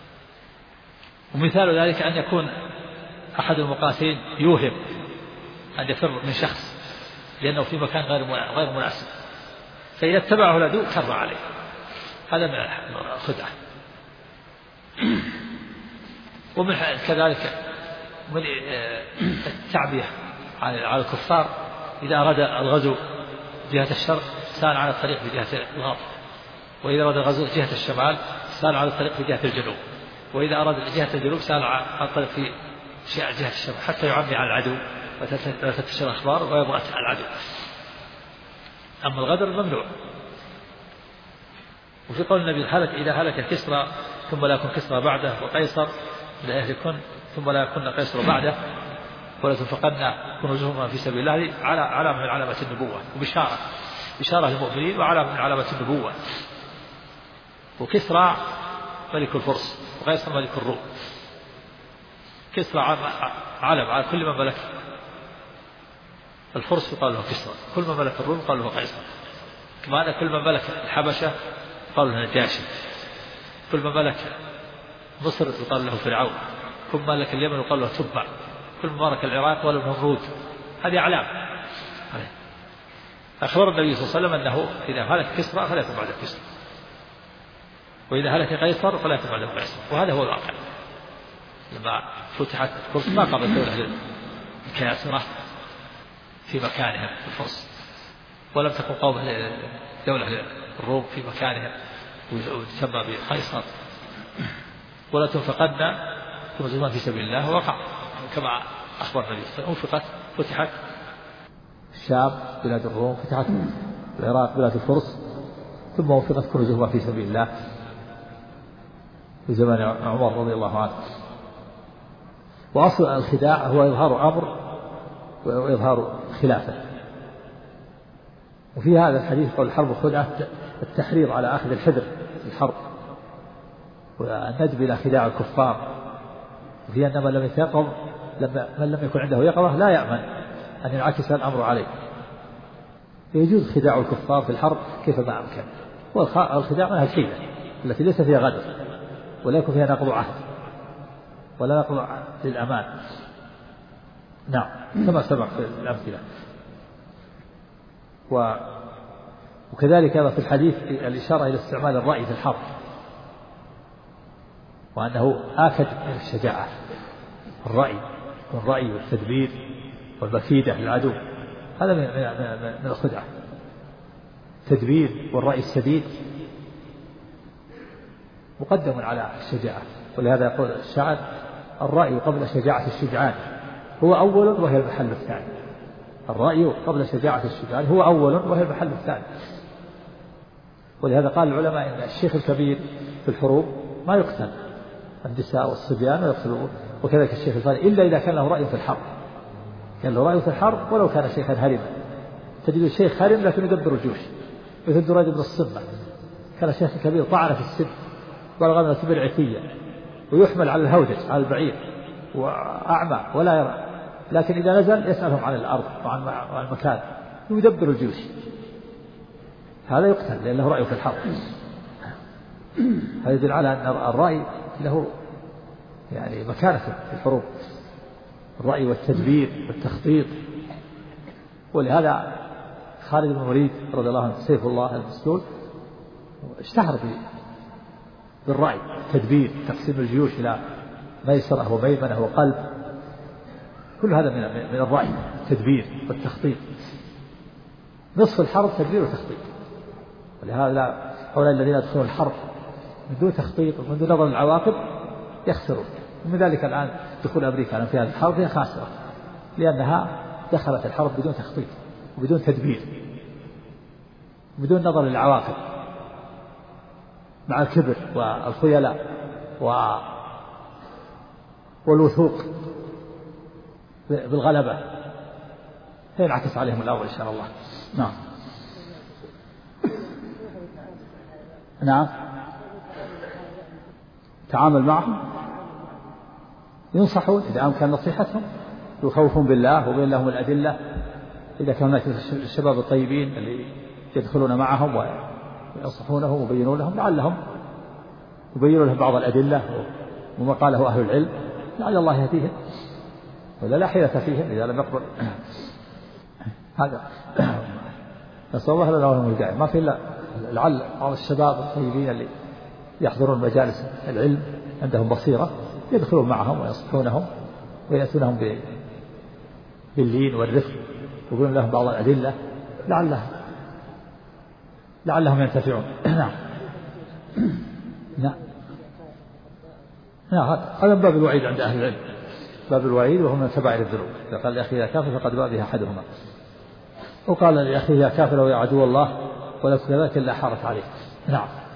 Speaker 2: ومثال ذلك أن يكون أحد المقاتلين يوهم أن يفر من شخص لأنه في مكان غير مناسب، فإذا اتبعه العدو كر عليه. هذا من الخدعة. ومن كذلك من التعبية على الكفار، إذا أراد الغزو جهة الشرق سار على الطريق في جهة الغرب، وإذا أراد الغزو جهة الشمال سار على الطريق في جهة الجنوب، وإذا أراد جهة الجنوب سار على الطريق في جهة الشمال، حتى يعمي على العدو وتنتشر الأخبار ويبغى العدو. أما الغدر ممنوع. وفي قول النبي إذا هلك كسرى ثم لا يكون كسرى بعده، وقيصر لا يهلكن ثم لا يكون قيصر بعده، ولا تنفقن كنوزهما في سبيل الله. علامة من علامة النبوة، وبشارة للمؤمنين، وعلامة من علامة النبوة. وكسرى ملك الفرس، وقيصر ملك الروم. كسرى علم على كل من ملك الفرس يقال له كسرى، كل من ملك الروم يقال له قيصر. كما أن كل من ملك الحبشة يقال له نجاشي، كل من ملك مصر يقال له فرعون، كل من ملك اليمن يقال له تبع، كل من ملك العراق يقال له نمرود. هذه علامة. أخبر النبي صلى الله عليه وسلم أنه إذا هلك كسرى فلا يكون بعده كسرى، وإذا هلك قيصر فلا يكون بعده قيصر. وهذا هو الواقع. لما فتحت الفرس ما قامت الدولة الكاسرة في مكانها في الفرس، ولم تكن قوم دولة الروم في مكانها وتسمى بقيصر. ولا تنفقن كنوزهما في سبيل الله، وقع كما أخبر النبي صلى الله عليه وسلم. فتحت الشام بلاد الروم، فتحت العراق بلاد الفرس، ثم وفقت كنوزهما في سبيل الله في زمان عمر رضي الله عنه. وأصل الخداع هو إظهار أمر وإظهار خلافه. وفي هذا الحديث قول الحرب خدعة التحريض على أخذ الحذر في الحرب، والندب إلى خداع الكفار. وفي أن من لم يتيقظ، من لم يكن عنده يقظة لا يأمن أن ينعكس الأمر عليه. يجوز خداع الكفار في الحرب كيفما أمكن. والخداع منها الحيلة التي ليس فيها غدر، ولا يكون فيها نقض عهد ولا نقض للأمان. نعم، كما سبق في الأمثلة. وكذلك في الحديث الإشارة إلى استعمال الرأي في الحرب، وأنه آكد من الشجاعة. الرأي والتدبير والمكيدة للعدو، هذا من الخدعة. التدبير والرأي السديد مقدم على الشجاعة، ولهذا يقول الشاعر: الرأي قبل شجاعة الشجعان هو أول وهي المحل الثاني. الرأي قبل شجاعة الشجعان هو أول وهي المحل الثاني. ولهذا قال العلماء إن الشيخ الكبير في الحروب ما يقتل، النساء والصبيان ويقتلون، وكذلك الشيخ الفارغ، إلا إذا كان له رأي في الحرب. كان له رأي في الحرب ولو كان شيخا هرما. تجد الشيخ هرم لكن يدبر الجيوش، مثل دريد بن الصمة، كان شيخ كبير طعن في السن بلغ من الكبر عتية، ويحمل على الهودج على البعير، وأعمى ولا يرى، لكن إذا نزل يسألهم عن الأرض وعن المكان، يدبر الجيوش. هذا يقتل لأنه رأيه في الحرب. هذا يدل على أن الرأي له يعني مكانة في الحروب، الرأي والتدبير والتخطيط. ولهذا خالد بن الوليد رضي الله عنه سيف الله المسلول اشتهر بالرأي، التدبير، تقسيم الجيوش إلى ميسرة وميمنة وقلب، كل هذا من الرأي، التدبير والتخطيط. نصف الحرب تدبير وتخطيط. ولهذا هؤلاء الذين يدخلون الحرب من دون تخطيط ومن دون نظر العواقب يخسرون، ومن ذلك الآن دخول أمريكا في هذه الحرب هي خاسرة، لأنها دخلت الحرب بدون تخطيط وبدون تدبير، بدون نظر للعواقب، مع الكبر والخيلاء والوثوق بالغلبة، ينعكس عليهم الأول إن شاء الله. نعم. نعم. تعامل معهم، ينصحون إذا أمكن نصيحتهم، يخوفون بالله وبين لهم الأدلة. إذا كان هناك الشباب الطيبين اللي يدخلون معهم وينصحونهم ويبينون لهم، لعلهم يبينون لهم بعض الأدلة وما قاله أهل العلم، لعل الله يهديهم، ولا لا حيلة فيهم إذا لم يقبل هذا. نسأل الله لنا ولهم الهداية. ما في إلا لعل بعض الشباب الطيبين اللي يحضرون مجالس العلم عندهم بصيرة يدخلون معهم وينصحونهم ويأتونهم باللين والرفق ويقولون لهم بعض الأدلة لعلهم ينتفعون. نعم. نعم. هذا باب الوعيد عند أهل العلم، باب الوعيد وهو من كبائر الذنوب. إذا قال لأخيه يا كافر فقد باء بها أحدهما، وقال لأخيه يا كافر ويا عدو الله ولو كذلك إلا حارت عليه. نعم.